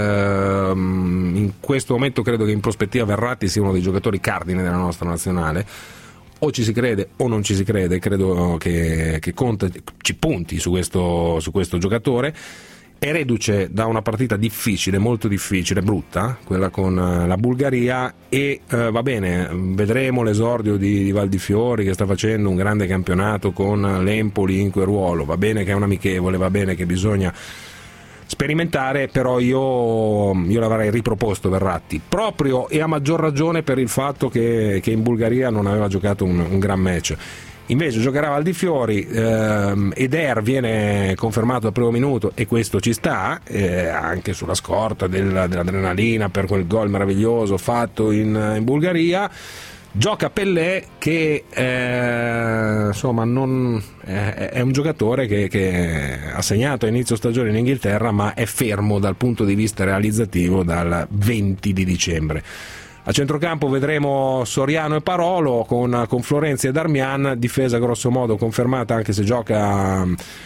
S6: ehm, in questo momento credo che in prospettiva Verratti sia uno dei giocatori cardine della nostra nazionale. O ci si crede o non ci si crede, credo che, che Conte ci punti su questo, su questo giocatore. è reduce da una partita difficile, molto difficile, brutta, quella con la Bulgaria, e eh, va bene, vedremo l'esordio di, di Valdifiori che sta facendo un grande campionato con l'Empoli in quel ruolo, va bene che è un amichevole, va bene che bisogna sperimentare, però io, io l'avrei riproposto Verratti, proprio e a maggior ragione per il fatto che, che in Bulgaria non aveva giocato un, un gran match. Invece giocherà Valdifiori, ehm, Eder viene confermato al primo minuto e questo ci sta, eh, anche sulla scorta del, dell'adrenalina per quel gol meraviglioso fatto in, in Bulgaria. Gioca Pellè che eh, insomma non, eh, è un giocatore che, che ha segnato a inizio stagione in Inghilterra, ma è fermo dal punto di vista realizzativo dal venti di dicembre. A centrocampo vedremo Soriano e Parolo con, con Florenzi e Darmian, difesa grosso modo confermata anche se gioca,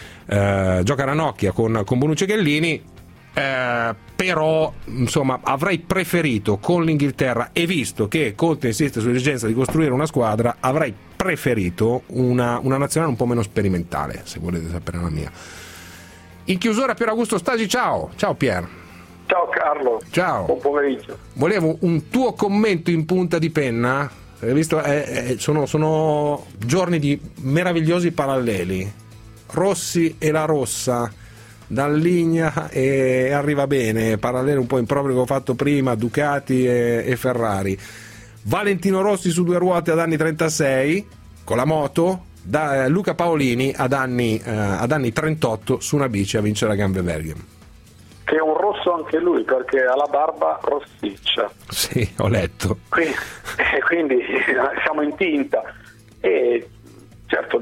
S6: eh, gioca Ranocchia con, con Bonucci e Chiellini, eh, però insomma avrei preferito con l'Inghilterra, e visto che Conte insiste sull'esigenza di costruire una squadra, avrei preferito una, una nazionale un po' meno sperimentale, se volete sapere la mia. In chiusura Pier Augusto Stagi, ciao, ciao Pier.
S21: Ciao Carlo.
S6: Ciao.
S21: Buon pomeriggio.
S6: Volevo un tuo commento in punta di penna. Hai visto? Eh, eh, sono, sono giorni di meravigliosi paralleli. Rossi e la rossa, Dalligna e arriva bene. Paralleli un po' impropri che ho fatto prima, Ducati e, e Ferrari. Valentino Rossi su due ruote ad anni trentasei con la moto. Da, eh, Luca Paolini ad anni, eh, ad anni trentotto su una bici a vincere la Gambe-Bergen.
S21: Che è un rosso anche lui, perché ha la barba rossiccia.
S6: Sì, ho letto.
S21: Quindi, eh, quindi siamo in tinta. E certo,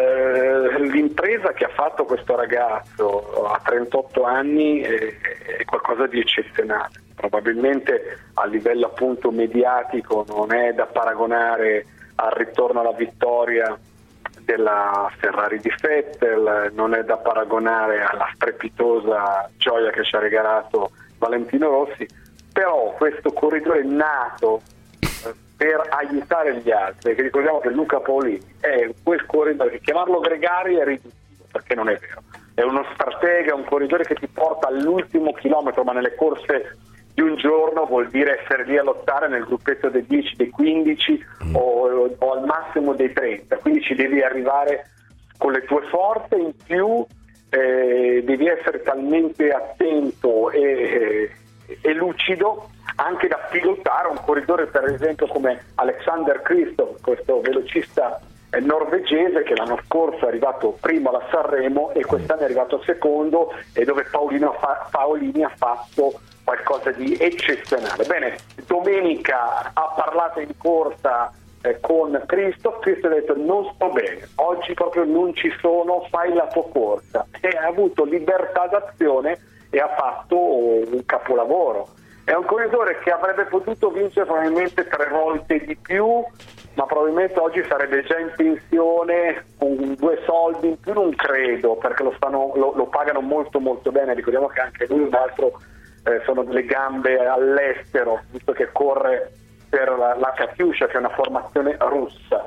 S21: l'impresa che ha fatto questo ragazzo a trentotto anni è, è qualcosa di eccezionale. Probabilmente a livello appunto mediatico non è da paragonare al ritorno alla vittoria della Ferrari di Vettel, non è da paragonare alla strepitosa gioia che ci ha regalato Valentino Rossi, però questo corridore nato per aiutare gli altri, che ricordiamo che Luca Paolini è quel corridore che chiamarlo gregario è riduttivo, perché non è vero, è uno stratega, un corridore che ti porta all'ultimo chilometro, ma nelle corse di un giorno vuol dire essere lì a lottare nel gruppetto dei dieci, dei quindici o, o al massimo dei trenta, quindi ci devi arrivare con le tue forze, in più eh, devi essere talmente attento e, e lucido anche da pilotare un corridore per esempio come Alexander Kristoff, questo velocista eh, norvegese che l'anno scorso è arrivato primo alla Sanremo e quest'anno è arrivato secondo, e dove Paolino fa, Paolini ha fatto qualcosa di eccezionale. Bene, domenica ha parlato in corsa eh, con Kristoff, Kristoff ha detto non sto bene, oggi proprio non ci sono, fai la tua corsa, e ha avuto libertà d'azione e ha fatto un capolavoro. È un corridore che avrebbe potuto vincere probabilmente tre volte di più, ma probabilmente oggi sarebbe già in pensione con due soldi in più, non credo, perché lo, stanno, lo, lo pagano molto molto bene. Ricordiamo che anche lui un altro eh, sono delle gambe all'estero, visto che corre per la, la Katyusha, che è una formazione russa.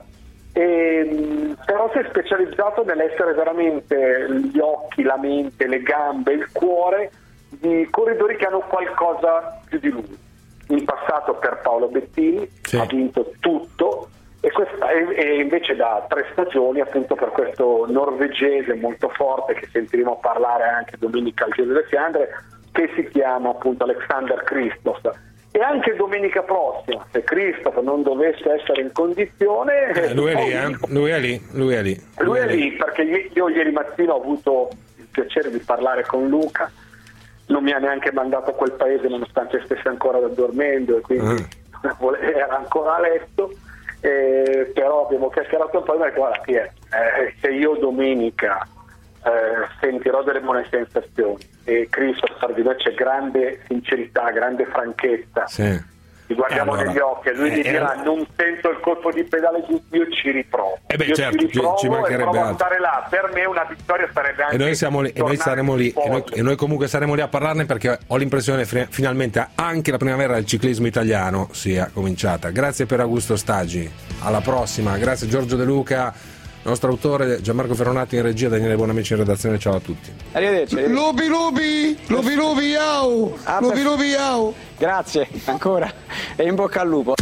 S21: E, però si è specializzato nell'essere veramente gli occhi, la mente, le gambe, il cuore di corridori che hanno qualcosa più di lui. In passato per Paolo Bettini sì. ha vinto tutto, e, questa, e invece da tre stagioni appunto per questo norvegese molto forte che sentiremo parlare anche domenica al Giro delle Fiandre, che si chiama appunto Alexander Kristoff. E anche domenica prossima, se Kristoff non dovesse essere in condizione,
S6: eh, lui, è lì, eh? lui è lì, lui è lì,
S21: lui è lì, perché io ieri mattina ho avuto il piacere di parlare con Luca. Non mi ha neanche mandato a quel paese nonostante stesse ancora dormendo, e quindi uh. era ancora a letto, eh, però abbiamo chiacchierato un po' e mi ha detto guarda Pier, eh, se io domenica eh, sentirò delle buone sensazioni e Kristoff di noi c'è grande sincerità, grande franchezza,
S6: sì.
S21: ti guardiamo
S6: allora,
S21: negli occhi e lui
S6: eh,
S21: ti dirà
S6: eh,
S21: non sento il colpo di pedale giusto, io ci riprovo,
S6: eh beh,
S21: io
S6: certo,
S21: ci riprovo
S6: ci mancherebbe
S21: e provo a
S6: altro.
S21: stare là. Per me una vittoria sarebbe anche
S6: e noi siamo lì, e noi saremo lì e noi, e noi comunque saremo lì a parlarne, perché ho l'impressione che finalmente anche la primavera del ciclismo italiano sia cominciata. Grazie per Augusto Stagi, alla prossima. Grazie Giorgio De Luca nostro autore Gianmarco Ferronati in regia, Daniele Buonamici in redazione, ciao a tutti.
S4: Arrivederci. arrivederci.
S18: Lubi Lubi, Lubi Lubi, au,
S4: Ah,
S18: Lubi
S4: per-
S18: Lubi, au.
S4: Grazie ancora e in bocca al lupo.